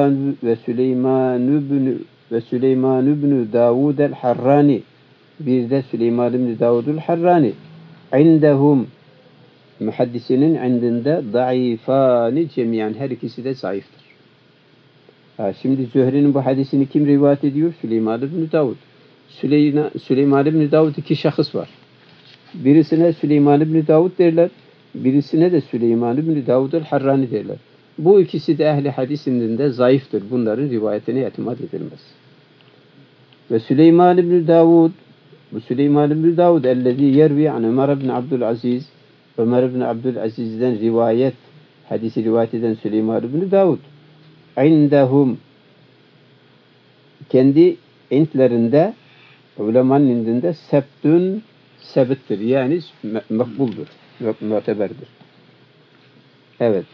Süleyman ibn Davud el-Harrani bir de Süleyman ibn Davud el-Harrani indehum muhaddisinin indinde daifani cemiyen her ikisi de zayıftır. Şimdi Zühri'nin bu hadisini kim rivayet ediyor? Süleyman ibn Davud. Süleyman ibn Davud iki şahıs var. Birisine Süleyman ibn Davud derler. Birisine de Süleyman ibn Davud el-Harrani derler. Bu ikisi de ehli hadis indinde zayıftır. Bunların rivayetine itimat edilmez. Ve Süleyman ibn Davud bu Süleyman ibn Davud ellezî yervi an Ömer ibn Abdülaziz Ömer ibn Abdülaziz'den rivayet hadisi rivayet eden Süleyman ibn Davud indehum kendi intlerinde ulemanın indinde sebtün sebittir. Yani makbuldur. Muteberdir. Evet.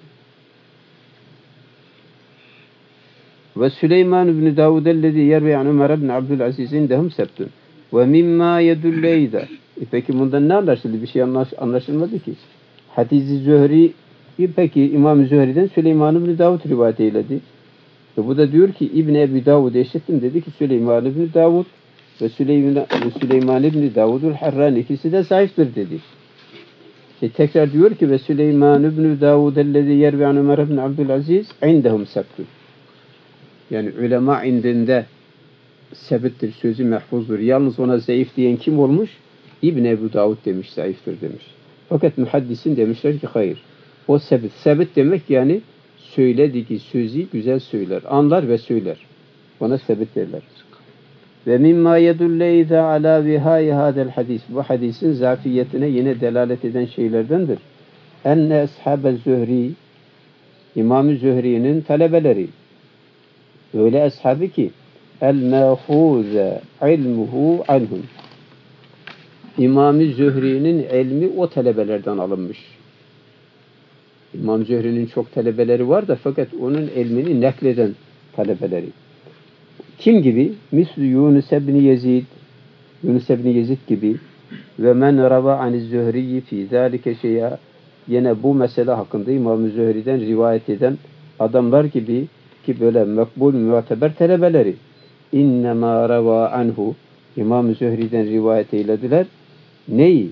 Ve Süleyman ibn Davud ellezî yervi an Ömer ibn Abdülaziz indehum sebtün. Ve mimma yedulleyde. Peki bundan ne anlaşıldı? Bir şey anlaşılmadı ki. Hadis-i Zühri peki İmam Zühri'den Süleyman ibn Davud rivayet eyledi. Bu da diyor ki İbn Ebi Davud eşittim dedi ki Süleyman ibn Davud ve Süleyman ibn Davud'ul Harran ikisi de zayıftır dedi. Tekrar diyor ki ve Süleyman ibn Davud ellezî yervi an Ömer ibn Abdülaziz indehum sebtun. Yani ulema indinde sebittir, sözü mahfuzdur. Yalnız ona zayıf diyen kim olmuş? İbn Ebu Davud demiş, zayıftır demiş. Fakat muhaddisin demişler ki hayır. O sebit. Sebit demek yani söylediği sözü güzel söyler. Anlar ve söyler. Ona sebit derler. Ve mimma yedulle izâ alâ vihâi hâdel hadis. Bu hadisin zafiyetine yine delalet eden şeylerdendir. Enne ashâbe Zühri İmam-ı Zühri'nin talebeleri. Öyle ashabı ki el-mâhûze ilmuhu anhum. İmam-ı Zühri'nin ilmi o talebelerden alınmış. İmam Zühri'nin çok talebeleri var da fakat onun ilmini nakleden talebeleri. Kim gibi? Misli Yunus ibn Yezid. Yunus ibn Yezid gibi. Ve men rava aniz Zühri'yi fi zâlike şey'a. Yine bu mesele hakkında İmam-ı Zühri'den rivayet eden adamlar gibi ki böyle makbul muteber talebeleri. İnnemâ rava anhu. İmam-ı Zühri'den rivayet eylediler. Neyi?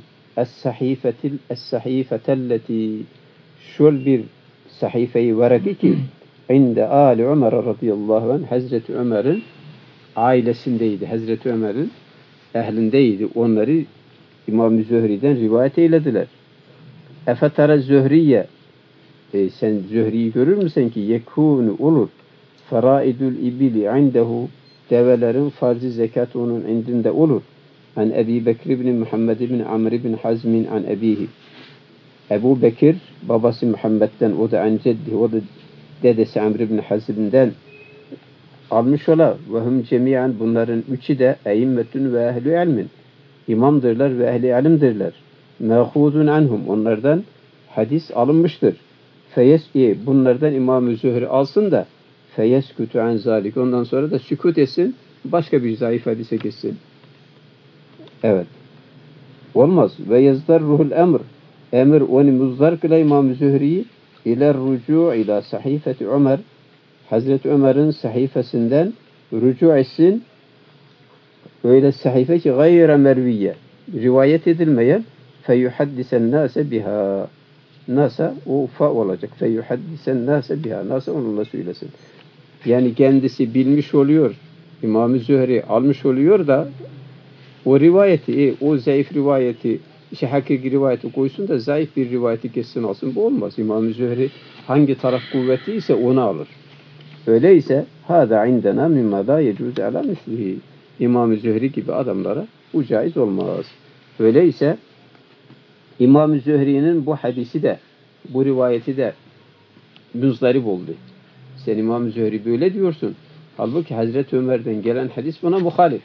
Es-sahifetelleti şöyle bir sahifeyi varaki ki inde Ali Ömer radıyallahu anh Hazreti Ömer'in ailesindeydi. Hazreti Ömer'in ehlindeydi. Onları İmam-ı Zühri'den rivayet eylediler. Efetara Zühriye sen Zühri'yi görür müsün ki yekûnu olur faraidul ibili indehu develerin farzı zekat onun indinde olur. An Ebi Bekir ibn Muhammed ibn Amr ibn Hazmin an ebihi. Ebu Bekir babası Muhammed'den o da an ceddi o da dedesi Amr ibn Hazm'den almış ola ve hum cemiyen bunların üçü de eimmetün ve ehli ilmin imamdırlar ve ehli ilimdirler. Mehuzun anhum onlardan hadis alınmıştır. Bunlardan İmam-ı Zühri alsın da feyeskutu an zalik ondan sonra da sükut etsin başka bir zayıf hadise geçsin. Evet. Olmaz. Ve yazdar ruhul emir onu muzdar kıla İmam-ı Zühri'yi ila rucu' ila sahifeti Ömer Hazreti Ömer'in sahifesinden rücu' etsin öyle sahife ki gayre merviye rivayet edilmeyen feyuhaddisen nase biha nasa ufa olacak feyuhaddisen nase biha nasa onunla söylesin. Yani kendisi bilmiş oluyor İmam-ı Zühri almış oluyor da o rivayeti, o zayıf rivayeti, hakiki rivayeti koysun da zayıf bir rivayeti kessin alsın. Bu olmaz. İmam-ı Zühri hangi taraf kuvvetliyse onu alır. Öyleyse hâdâ indena mimma lâ yecûz alâ mislihi. İmam-ı Zühri gibi adamlara Bu caiz olmaz. Öyleyse İmam-ı Zühri'nin bu hadisi de, bu rivayeti de müzdarip oldu. Sen İmam-ı Zühri böyle diyorsun. Halbuki Hazreti Ömer'den gelen hadis buna muhalif.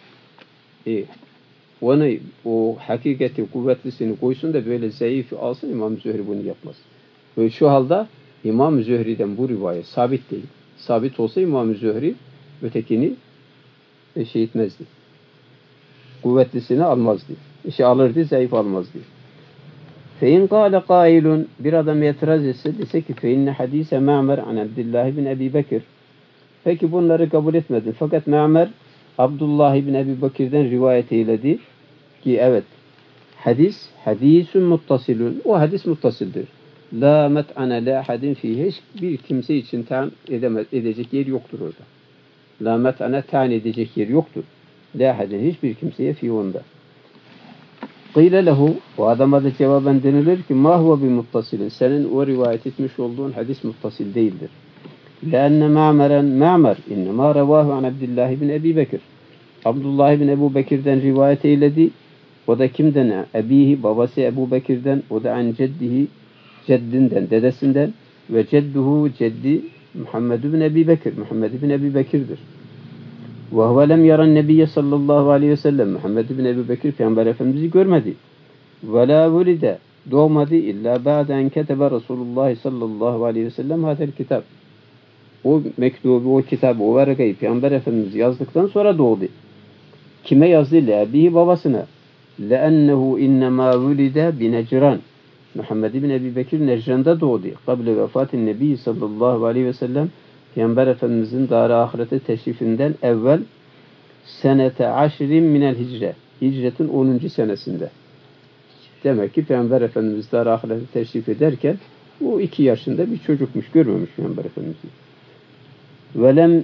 Onu, o hakikati kuvvetlisini koysun da böyle zayıf alsın, İmam-ı Zühri bunu yapmaz. Ve şu halde İmam-ı Zühri'den bu rivayet sabit değil. Sabit olsa İmam-ı Zühri ötekini etmezdi. Kuvvetlisini almazdı. Alırdı, zayıf almazdı. فَاِنْ قَالَ قَائِلٌ Bir adam itiraz etse, dese ki فَاِنَّ حَد۪يسَ مَعْمَرْ عَنْ عَبْدِ اللّٰهِ بِنْ اَب۪ي بَكِرٍ Peki bunları kabul etmedin. Fakat Ma'mer Abdullah bin Ebi Bakir'den rivayet eyledi ki evet hadisun muttasilun. O hadis muttasildir. La met'ane la hadin fihi. Hiçbir kimse için ta'n edecek yer yoktur orada. La met'ane ta'n edecek yer yoktur. La hadin hiçbir kimseye fi onda. Qîle lehu o adama da cevaben denilir ki ma huve bi muttasilin. Senin o rivayet etmiş olduğun hadis muttasil değildir. لأن Ma'mer innema revahu an Abdullah bin Ebi Bekir. Abdullah bin Ebu Bekir'den rivayet eyledi. O da kimden? Ebihi, babası Ebu Bekir'den. O da an ceddihi, ceddinden, dedesinden. Ve cedduhu, ceddi Muhammed bin Ebi Bekir. Muhammed bin Ebi Bekir'dir. Ve huve lem yaran nebiyye sallallahu aleyhi ve sellem. Muhammed bin Ebi Bekir Peygamber Efendimiz'i görmedi. Ve la vulide doğmadı illa ba'den ketebe Resulullah sallallahu aleyhi ve sellem hadel kitab. O mektubu, o kitabı, o varakayı Peygamber Efendimiz yazdıktan sonra doğdu. Kime yazdı? Le'abihi babasına. Le'ennehu innemâ vulide binecran. Muhammed bin Ebi Bekir Necran'da doğdu. Kable vefatın Nebi sallallahu aleyhi ve sellem Peygamber Efendimizin dar-ı ahirete teşrifinden evvel senete aşrin minel hicre. Hicretin 10. senesinde. Demek ki Peygamber Efendimiz dar-ı ahirete teşrif ederken o 2 yaşında bir çocukmuş. Görmemiş Peygamber Efendimiz'i. Velem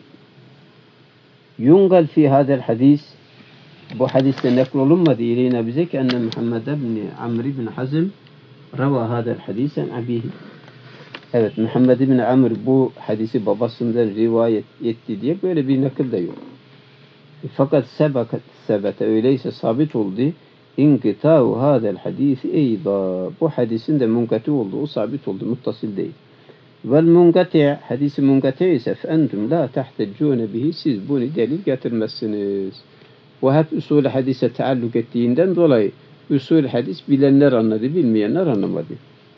yungal fi hadel hadis bu hadiste nekrolunmadı ileyne bize ki enne Muhammed bin Amr bin Hazm rava hadel hadisen abihi. Evet, Muhammed bin Amr bu hadisi babasından rivayet etti diye böyle bir nakil de yok. Fakat sebete öyleyse sabit oldu. İnkitâhu hadel hadisi eyda. Bu hadisin de munkati oldu. O sabit oldu. Muttasil değil. Vel munkati' hadisi munkati ise fentum la tahteccûne bihi. Siz bunu delil getirmezsiniz. Bu hep usul-i hadise taalluk ettiğinden dolayı usul-i hadis bilenler anladı, bilmeyenler anlamadı.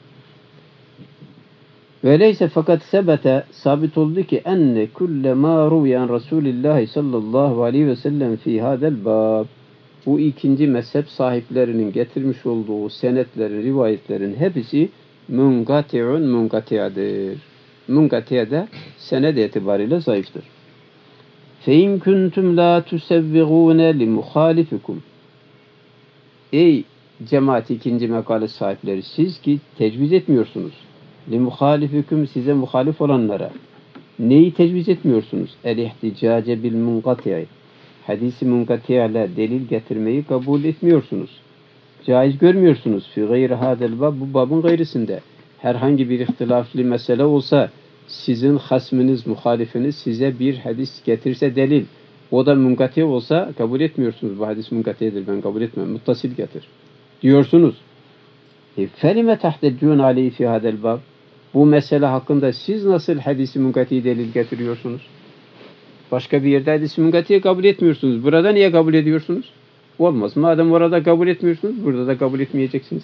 Öyleyse fakat sebete sabit oldu ki enne kulle ma ruyan Resulullah sallallahu aleyhi ve sellem fi hadel bab. Bu ikinci mezhep sahiplerinin getirmiş olduğu senetlerin, rivayetlerin hepsi munkati'un munkati'adır. Munkati'de sened itibariyle zayıftır. فَاِنْ كُنْتُمْ لَا تُسَوِّغُونَ لِمُخَالِفِكُمْ Ey cemaat ikinci mekale sahipleri, siz ki tecviz etmiyorsunuz. لِمُخَالِفِكُمْ size muhalif olanlara. Neyi tecviz etmiyorsunuz? اَلْاِحْتِجَاجَ بِالْمُنْقَطِعِ Hadisi munkati'le delil getirmeyi kabul etmiyorsunuz. Caiz görmüyorsunuz. فِي غَيْرِ هَذَا الْبَابِ Bu babın gayrısında. Herhangi bir ihtilaflı mesele olsa sizin hasminiz, muhalifiniz size bir hadis getirse delil. O da munkati olsa kabul etmiyorsunuz. Bu hadis munkatidir, ben kabul etmem. Muttasil getir. Diyorsunuz. فَلِمَ تَحْتَجُّونَ عَلَيْهِ فِي هَذَا الْبَابِ Bu mesele hakkında siz nasıl hadisi munkati delil getiriyorsunuz? Başka bir yerde hadisi munkatiyi kabul etmiyorsunuz. Burada niye kabul ediyorsunuz? Olmaz. Madem orada kabul etmiyorsunuz, burada da kabul etmeyeceksiniz.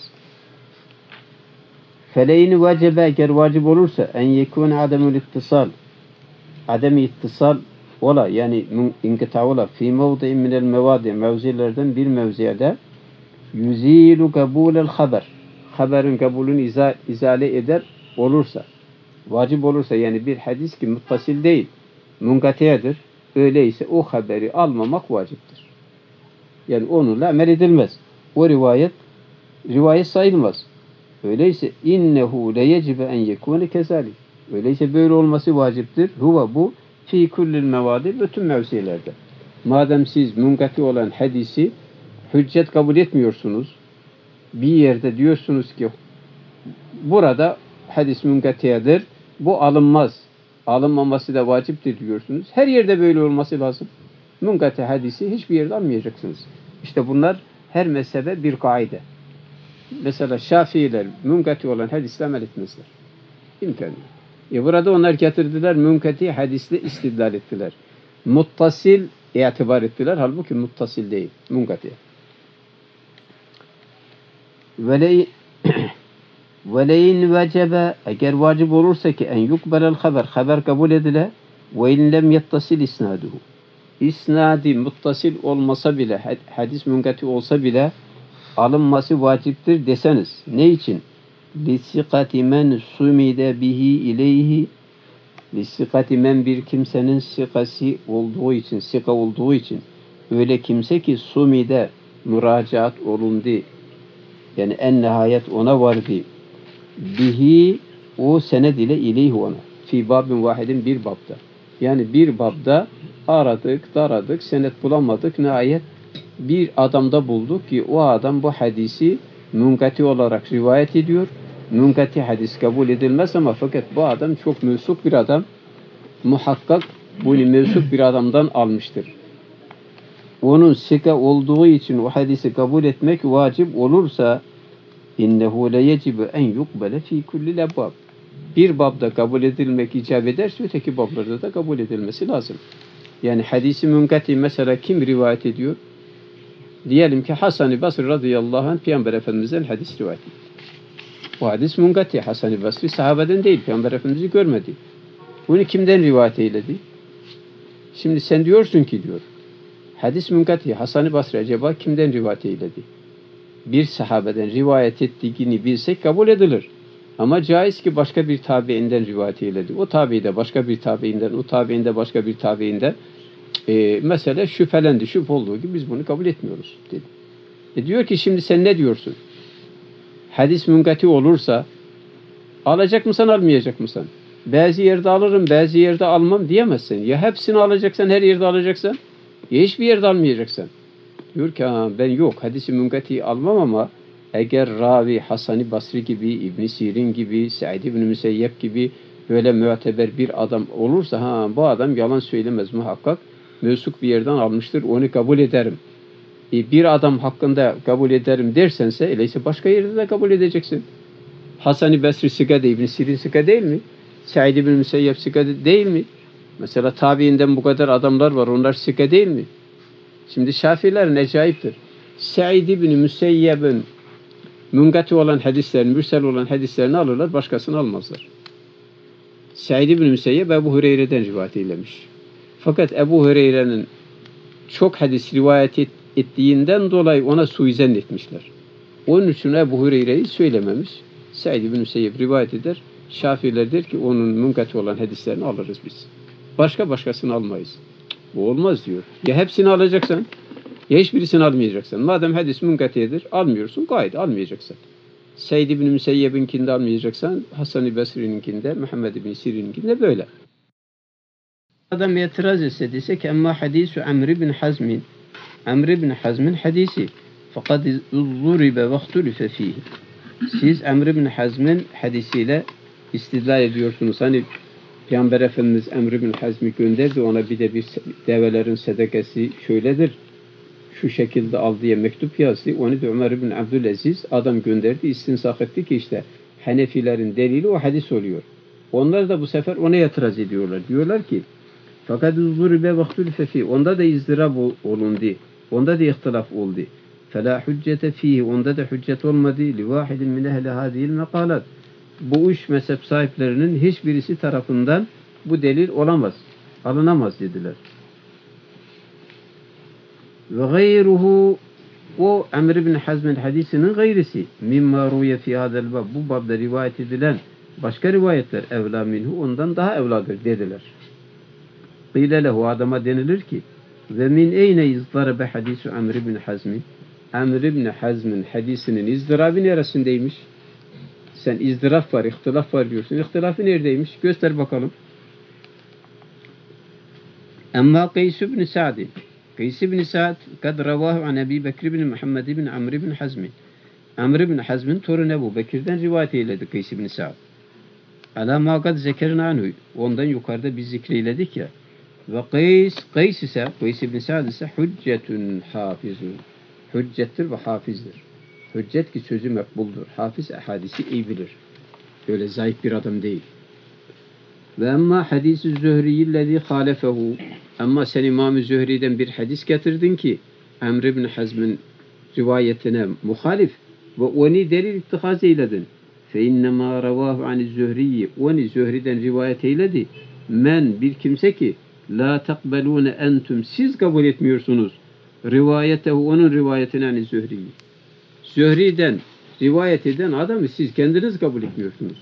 Feleyn vacebe eğer vacip olursa en yekun ademul ittisal adem ittisal ola yani inkıta ola fi mevdi'in minel mevadi mevzilerden bir mevziyede yüzilu kabulel haber haberin kabulünü izale eder olursa vacip olursa yani bir hadis ki muttasil değil munkatiyedir öyleyse o haberi almamak vaciptir. Yani onunla amel edilmez. O rivayet sayılmaz. Öyleyse innehu le yecibe en yekune kezalik. Öyleyse böyle olması vaciptir. Huve bu fi kullil mevadi bütün mevzilerde. Madem siz munkati olan hadisi hüccet kabul etmiyorsunuz. Bir yerde diyorsunuz ki burada hadis munkatiyedir. Bu alınmaz. Alınmaması da vaciptir diyorsunuz. Her yerde böyle olması lazım. Munkati hadisi hiçbir yerde almayacaksınız. İşte bunlar her mezhebe bir kaide. Mesela Şafiiler münkati olan hadisle amel etmezler. İmkanı yok. Burada onlar getirdiler, münkati hadisle istidlal ettiler. Muttasil itibar ettiler. Halbuki muttasil değil. Münkati. Veleyin vecebe, eğer vacip olursa ki en yukbelel haber kabul edile ve in lem yettasil isnaduhu. İsnadi muttasil olmasa bile, hadis münkati olsa bile alınması vaciptir deseniz. Ne için? لِسِّقَةِ مَنْ سُمِدَ bihi ileyhi, لِسِّقَةِ men bir kimsenin sikası olduğu için, sika olduğu için, öyle kimse ki sumide müracaat olundu, yani en nihayet ona vardı, bihi o sened ile ileyhi ona, fi babin vahidin bir babda. Yani bir babda aradık, taradık, senet bulamadık, nihayet bir adamda bulduk ki o adam bu hadisi münkati olarak rivayet ediyor. Münkati hadis kabul edilmez ama fakat bu adam çok mevsuk bir adam. Muhakkak bunu mevsuk bir adamdan almıştır. Onun sika olduğu için o hadisi kabul etmek vacip olursa innehu le yecibu en yukbele fi kulli lebab. Bir babda kabul edilmek icap ederse öteki bablarda da kabul edilmesi lazım. Yani hadisi münkati mesela kim rivayet ediyor? Diyelim ki Hasan-ı Basri radıyallahu anh Peygamber Efendimiz'den hadis rivayet etti. O hadis münkati. Hasan-ı Basri sahabeden değil. Peygamber Efendimiz'i görmedi. Bunu kimden rivayet eyledi? Şimdi sen diyorsun ki diyor. Hadis münkati. Hasan-ı Basri acaba kimden rivayet eyledi? Bir sahabeden rivayet ettiğini bilsek kabul edilir. Ama caiz ki başka bir tabiinden rivayet eyledi. O tabi'i de başka bir tabiinden, o tabi'in de başka bir tabiinden mesela şüphelendi, şüphe olduğu gibi biz bunu kabul etmiyoruz dedi. Diyor ki şimdi sen ne diyorsun? Hadis münkati olursa alacak mısın, almayacak mısın? Bazı yerde alırım, bazı yerde almam diyemezsin. Ya hepsini alacaksan, her yerde alacaksan, ya hiçbir yerde almayacaksan. Diyor ki ben yok, hadis-i münkatiyi almam ama eğer ravi Hasan-ı Basri gibi, İbn Sirin gibi, Said ibn Müseyyep gibi böyle müteber bir adam olursa bu adam yalan söylemez muhakkak. Mevsuk bir yerden almıştır, onu kabul ederim. Bir adam hakkında kabul ederim dersense, öyleyse başka yerde de kabul edeceksin. Hasan-ı Basri sika değil, İbn Sirin sika değil mi? Said ibn Müseyyep sika değil mi? Mesela tabiinden bu kadar adamlar var, onlar sika değil mi? Şimdi Şafiilerin acayiptir. Said ibn Müseyyep'in münkati olan hadislerini, mürsel olan hadislerini alırlar, başkasını almazlar. Said ibn Müseyyep Ebu Hureyre'den rivayet eylemiş. Fakat Ebu Hureyre'nin çok hadis rivayet ettiğinden dolayı ona suizan etmişler. Onun için Ebu Hureyre'yi söylememiş. Said ibn Müseyyep rivayet eder. Şafiiler der ki onun münkati olan hadislerini alırız biz. Başkasını almayız. Bu olmaz diyor. Ya hepsini alacaksan ya hiçbirisini almayacaksan. Madem hadis münkatidir, almıyorsun, gayet almayacaksın. Said ibn Müseyyep'inkinde almayacaksan, Hasan-ı Basri'ninkinde, Muhammed ibn Sirin'inkinde böyle. Adam itiraz etse dese ki emma hadisu Amr ibn Hazmin. Amr ibn Hazm'in hadisi. Fakat zuribe ve ihtulife fihi. Siz Amr ibn Hazm'in hadisiyle istidlal ediyorsunuz. Hani Peygamber Efendimiz Amr ibn Hazm'i gönderdi, ona bir de bir develerin sedekesi şöyledir, şu şekilde al diye mektup yazdı. Onu da Ömer ibn Abdülaziz adam gönderdi, istinsak etti ki işte Hanefilerin delili o hadis oluyor. Onlar da bu sefer ona itiraz ediyorlar. Diyorlar ki fakat zuribe vaktülfe fi, onda da izdırab olundu. Onda da ihtilaf oldu. Fela hüccete fihi, onda da hüccet olmadı. Li vahidin min ehli hadihil mekalat. Bu üç mezhep sahiplerinin hiçbirisi tarafından bu delil olamaz, alınamaz dediler. Ve gayruhu, o Amr ibn Hazm'in hadisinin gayrisi mimma ruye fi hadel bab, bu babda rivayet edilen başka rivayetler evla minhu, ondan daha evladır dediler. Qile lehu, adama denilir ki ve min eyne izdarabe hadisu Amr ibn Hazm'in, Amr ibn Hazm'in hadisinin izdırabı neresindeymiş? Sen izdiraf var, ihtilaf var diyorsun. İhtilafı neredeymiş? Göster bakalım. Amma Qays ibn Sa'd. Qays ibn Sa'd kad ravahu an Ebi Bekir ibn Muhammed ibn Amr ibn Hazm. Amr ibn Hazm'in torunu Ebu Bekir'den rivayet eyledi Qays ibn Sa'd. Ala ma kad zekerna anhu. Ondan yukarıda biz zikreyledik ya. Ve Qays ibn Sa'd ise hüccetun hafizun. hüccettir ve hafizdir. Hüccet ki sözü mekbuldur. Hafız hadisi iyi bilir. Böyle zayıf bir adam değil. Ve emma hadis-i Zühri'yillezî hâlefehu. Ama sen İmam-ı Zühri'den bir hadis getirdin ki Emr ibn Hazm'ın rivayetine muhalif ve onu delil ittihaz eyledin. Fe innemâ revâhu ani Zühri'yi. Onu Zühri'den rivayet eyledi. Men bir kimse ki la takbelûne entüm. Siz kabul etmiyorsunuz. Rivayetehu, onun rivayetine ani Zühri'yi. Zühri'den rivayet eden adamı siz kendiniz kabul etmiyorsunuz.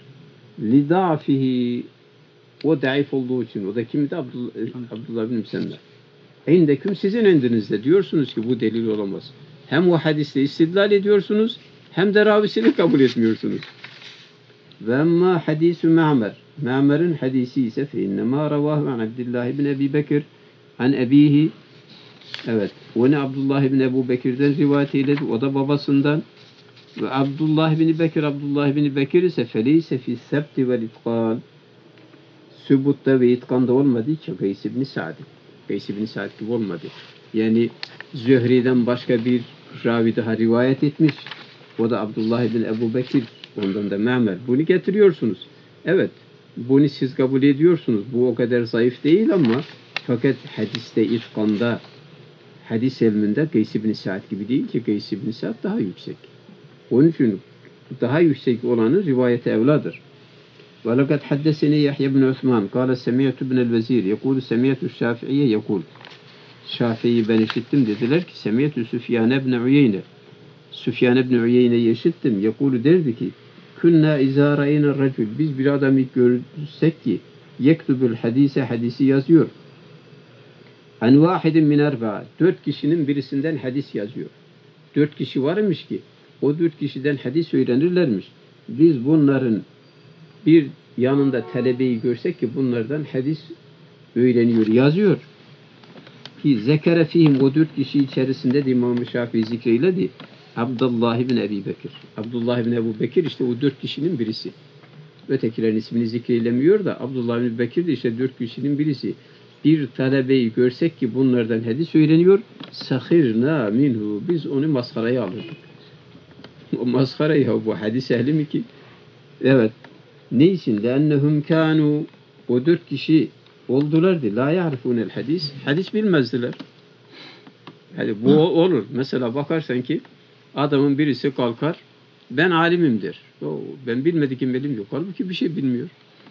Lidâfihi, o daif olduğu için. O da kimdi? Abdullah bin Müsenna. İndeküm, sizin indinizde diyorsunuz ki bu delil olamaz. Hem o hadiste istidlal ediyorsunuz hem de ravisini kabul etmiyorsunuz. Ve emma hadisu Ma'mer. Ma'mer'in hadisi ise fe innemâ revâhu an Abdullah bin Ebi Bekir an ebihi. Evet. Onu Abdullah bin Ebu Bekir'den rivayet eyledi. O da babasından. Ve Abdullah bin Bekir ise feleyse fi sebti vel itkan. Sübutta ve itkanda olmadığı için Gays ibn Sa'd. Gays ibn Sa'd gibi olmadı. Yani Zühri'den başka bir ravi daha rivayet etmiş. O da Abdullah bin Ebu Bekir. Ondan da Ma'mer. Bunu getiriyorsunuz. Evet. Bunu siz kabul ediyorsunuz. Bu o kadar zayıf değil ama fakat hadiste, itkanda, hadis ilminde Gays ibn Sa'd gibi değil ki Gays ibn Sa'd daha yüksek. Onun için daha yüksek olanın rivayete evladır. وَلَقَدْ حَدَّسَنِي يَحْيَ بْنُ عُثْمَانَ قَالَ سَمِعْتُ بْنَ الْوَزِيرِ يَقُولُ سَمِعْتُ الشَّافِعِيَّ يَقُولُ Şafii'yi ben işittim dediler ki سَمِعْتُ سُفْيَانَ بْنَ عُيَيْنَ Süfyan ibn Uyeyne'yi işittim. Yakulu derdi ki Künna izâ râyne racül. Biz bir adamı görsek ki yektubul hadise, hadisi yazıyor. An vahidin min erba'a. 4 kişinin birisinden hadis yazıyor. 4 kişi varmış ki o 4 kişiden hadis öğrenirlermiş. Biz bunların bir yanında talebeyi görsek ki bunlardan hadis öğreniyor, yazıyor. Ki zekere fihim, o 4 kişi içerisinde de İmam-ı Şafii zikreyledi. Abdullah ibn Ebi Bekir. Abdullah ibn Ebu Bekir işte o 4 kişinin birisi. Ötekilerin ismini zikreylemiyor da Abdullah ibn Bekir de işte 4 kişinin birisi. Bir talebeyi görsek ki bunlardan hadis öğreniyor. Sahirna minhu. Biz onu maskaraya alırdık. O maskara ya, bu hadis ehli mi ki? Evet. Ne için? Lennehum kânû, o 4 kişi oldulardı. La ya'rifûnel hadis. Hadis bilmezdiler. Yani bu olur. Mesela bakarsan ki adamın birisi kalkar, ben alimimdir. Ben bilmediğim ilim yok. Halbuki bir şey bilmiyor.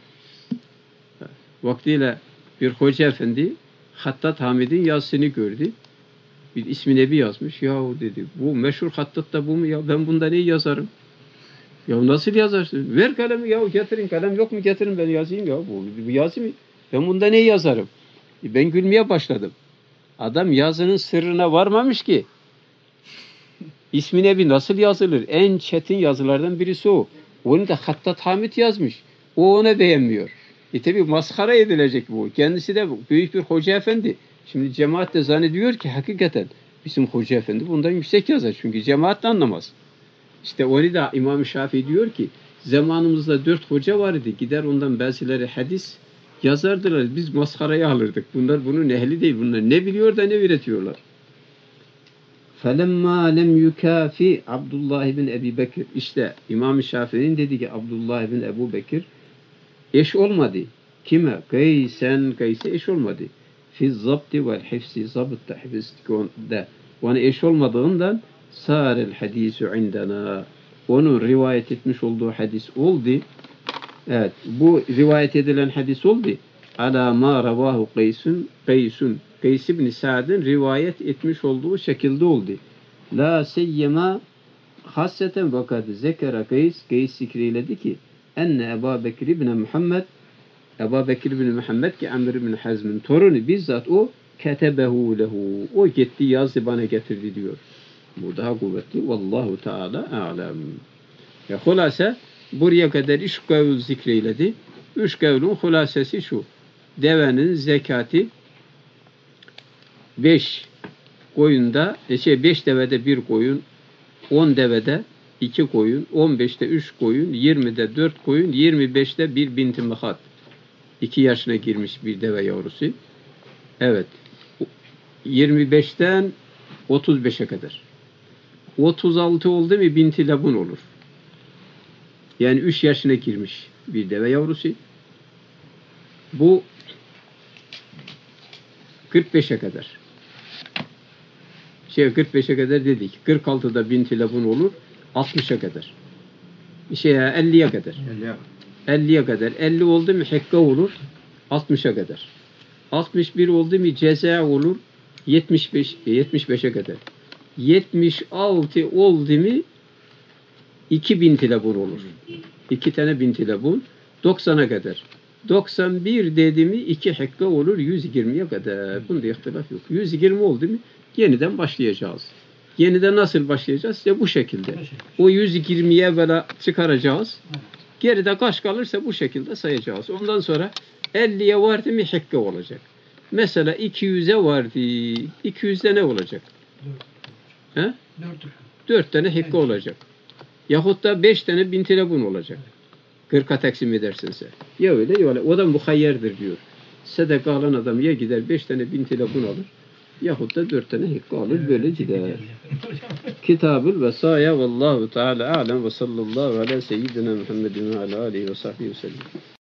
Vaktiyle bir hoca efendi Hattat Hamid'in yazısını gördü. Bir ismi nebi yazmış. Yahu dedi, bu meşhur Hattat da bu mu ya? Ben bunda neyi yazarım? Ya nasıl yazarsın? Ver kalemi ya, getirin. Kalem yok mu? Getirin, ben yazayım ya. Bu yazı mı? Ben bunda neyi yazarım? Ben gülmeye başladım. Adam yazının sırrına varmamış ki. İsmi nebi nasıl yazılır? En çetin yazılardan birisi o. Onu da Hattat Hamid yazmış. O ona beğenmiyor. Tabi maskara edilecek bu. Kendisi de büyük bir hoca efendi. Şimdi cemaat de zannediyor ki hakikaten bizim hoca efendi bundan yüksek yazar. Çünkü cemaat de anlamaz. İşte onu da İmam-ı Şafii diyor ki zamanımızda 4 hoca vardı. Gider ondan bazıları hadis yazardılar. Biz maskaraya alırdık. Bunlar bunun ehli değil. Bunlar ne biliyor da ne üretiyorlar. فَلَمَّا لَمْ يُكَافِ Abdullah ibn Ebi Bekir. İşte İmam-ı Şafii'nin dediği ki Abdullah ibn Ebu Bekir eş olmadı. Kime? Gays'e eş olmadı. Fi zabti vel hifzi, zabıtta hifzde ona eş olmadığından sârel hadisu indena, onun rivayet etmiş olduğu hadis oldu. Evet, bu rivayet edilen hadis oldu. Ala ma ravahu Gays ibn Sa'd'ın rivayet etmiş olduğu şekilde oldu. La seyyema hasseten vakat zekera Gays zikreyledi ki enne Ebu Bekir ibn Muhammed ki Amr ibn Hazm'ın torunu bizzat o ketebehu lehu. O gitti yazdı bana getirdi diyor. Bu daha kuvvetli. Vallahu Teala a'lem. Ya hulasa buraya kadar 3 kavl zikreyledi. 3 kavlun hulasesi şu. Devenin zekati 5 koyunda 5 devede 1 koyun, 10 devede 2 koyun, 15'te 3 koyun, 20'de 4 koyun, 25'te 1 binti mehat. 2 yaşına girmiş bir deve yavrusu. Evet. 25'ten 35'e kadar. 36 oldu mu binti labun olur. Yani 3 yaşına girmiş bir deve yavrusu. Bu 45'e kadar. 45'e kadar dedik. 46'da binti labun olur. 60'a kadar. 50'ye kadar. 50'ye kadar. 50 oldu mu hekka olur. 60'a kadar. 61 oldu mu ceza olur. 75'e kadar. 76 oldu mu 2 binti labun olur. 2 tane binti labun. 90'a kadar. 91 dedi mi 2 hekka olur 120'ye kadar. Bunda ihtilaf yok. 120 oldu mu yeniden başlayacağız. Yeniden nasıl başlayacağız? İşte bu şekilde. O 120'ye böyle çıkaracağız. Geride kaç kalırsa bu şekilde sayacağız. Ondan sonra 50'ye vardı mı hekka olacak. Mesela 200'e vardı. 200'de ne olacak? 4 tane hekka olacak. Yahut da 5 tane binti labun olacak. 40'a taksim edersinse. Ya öyle ya öyle. O da muhayyerdir diyor. Sadaka alan adam ya gider 5 tane binti labun alır. Yahut da 4 tane hekka alır. Böyle gider. Kitab-ül Vesaya vallahu teala alem ve sallallahu ala seyyidina Muhammedin ve ala alihi ve sahbihi ve sellem.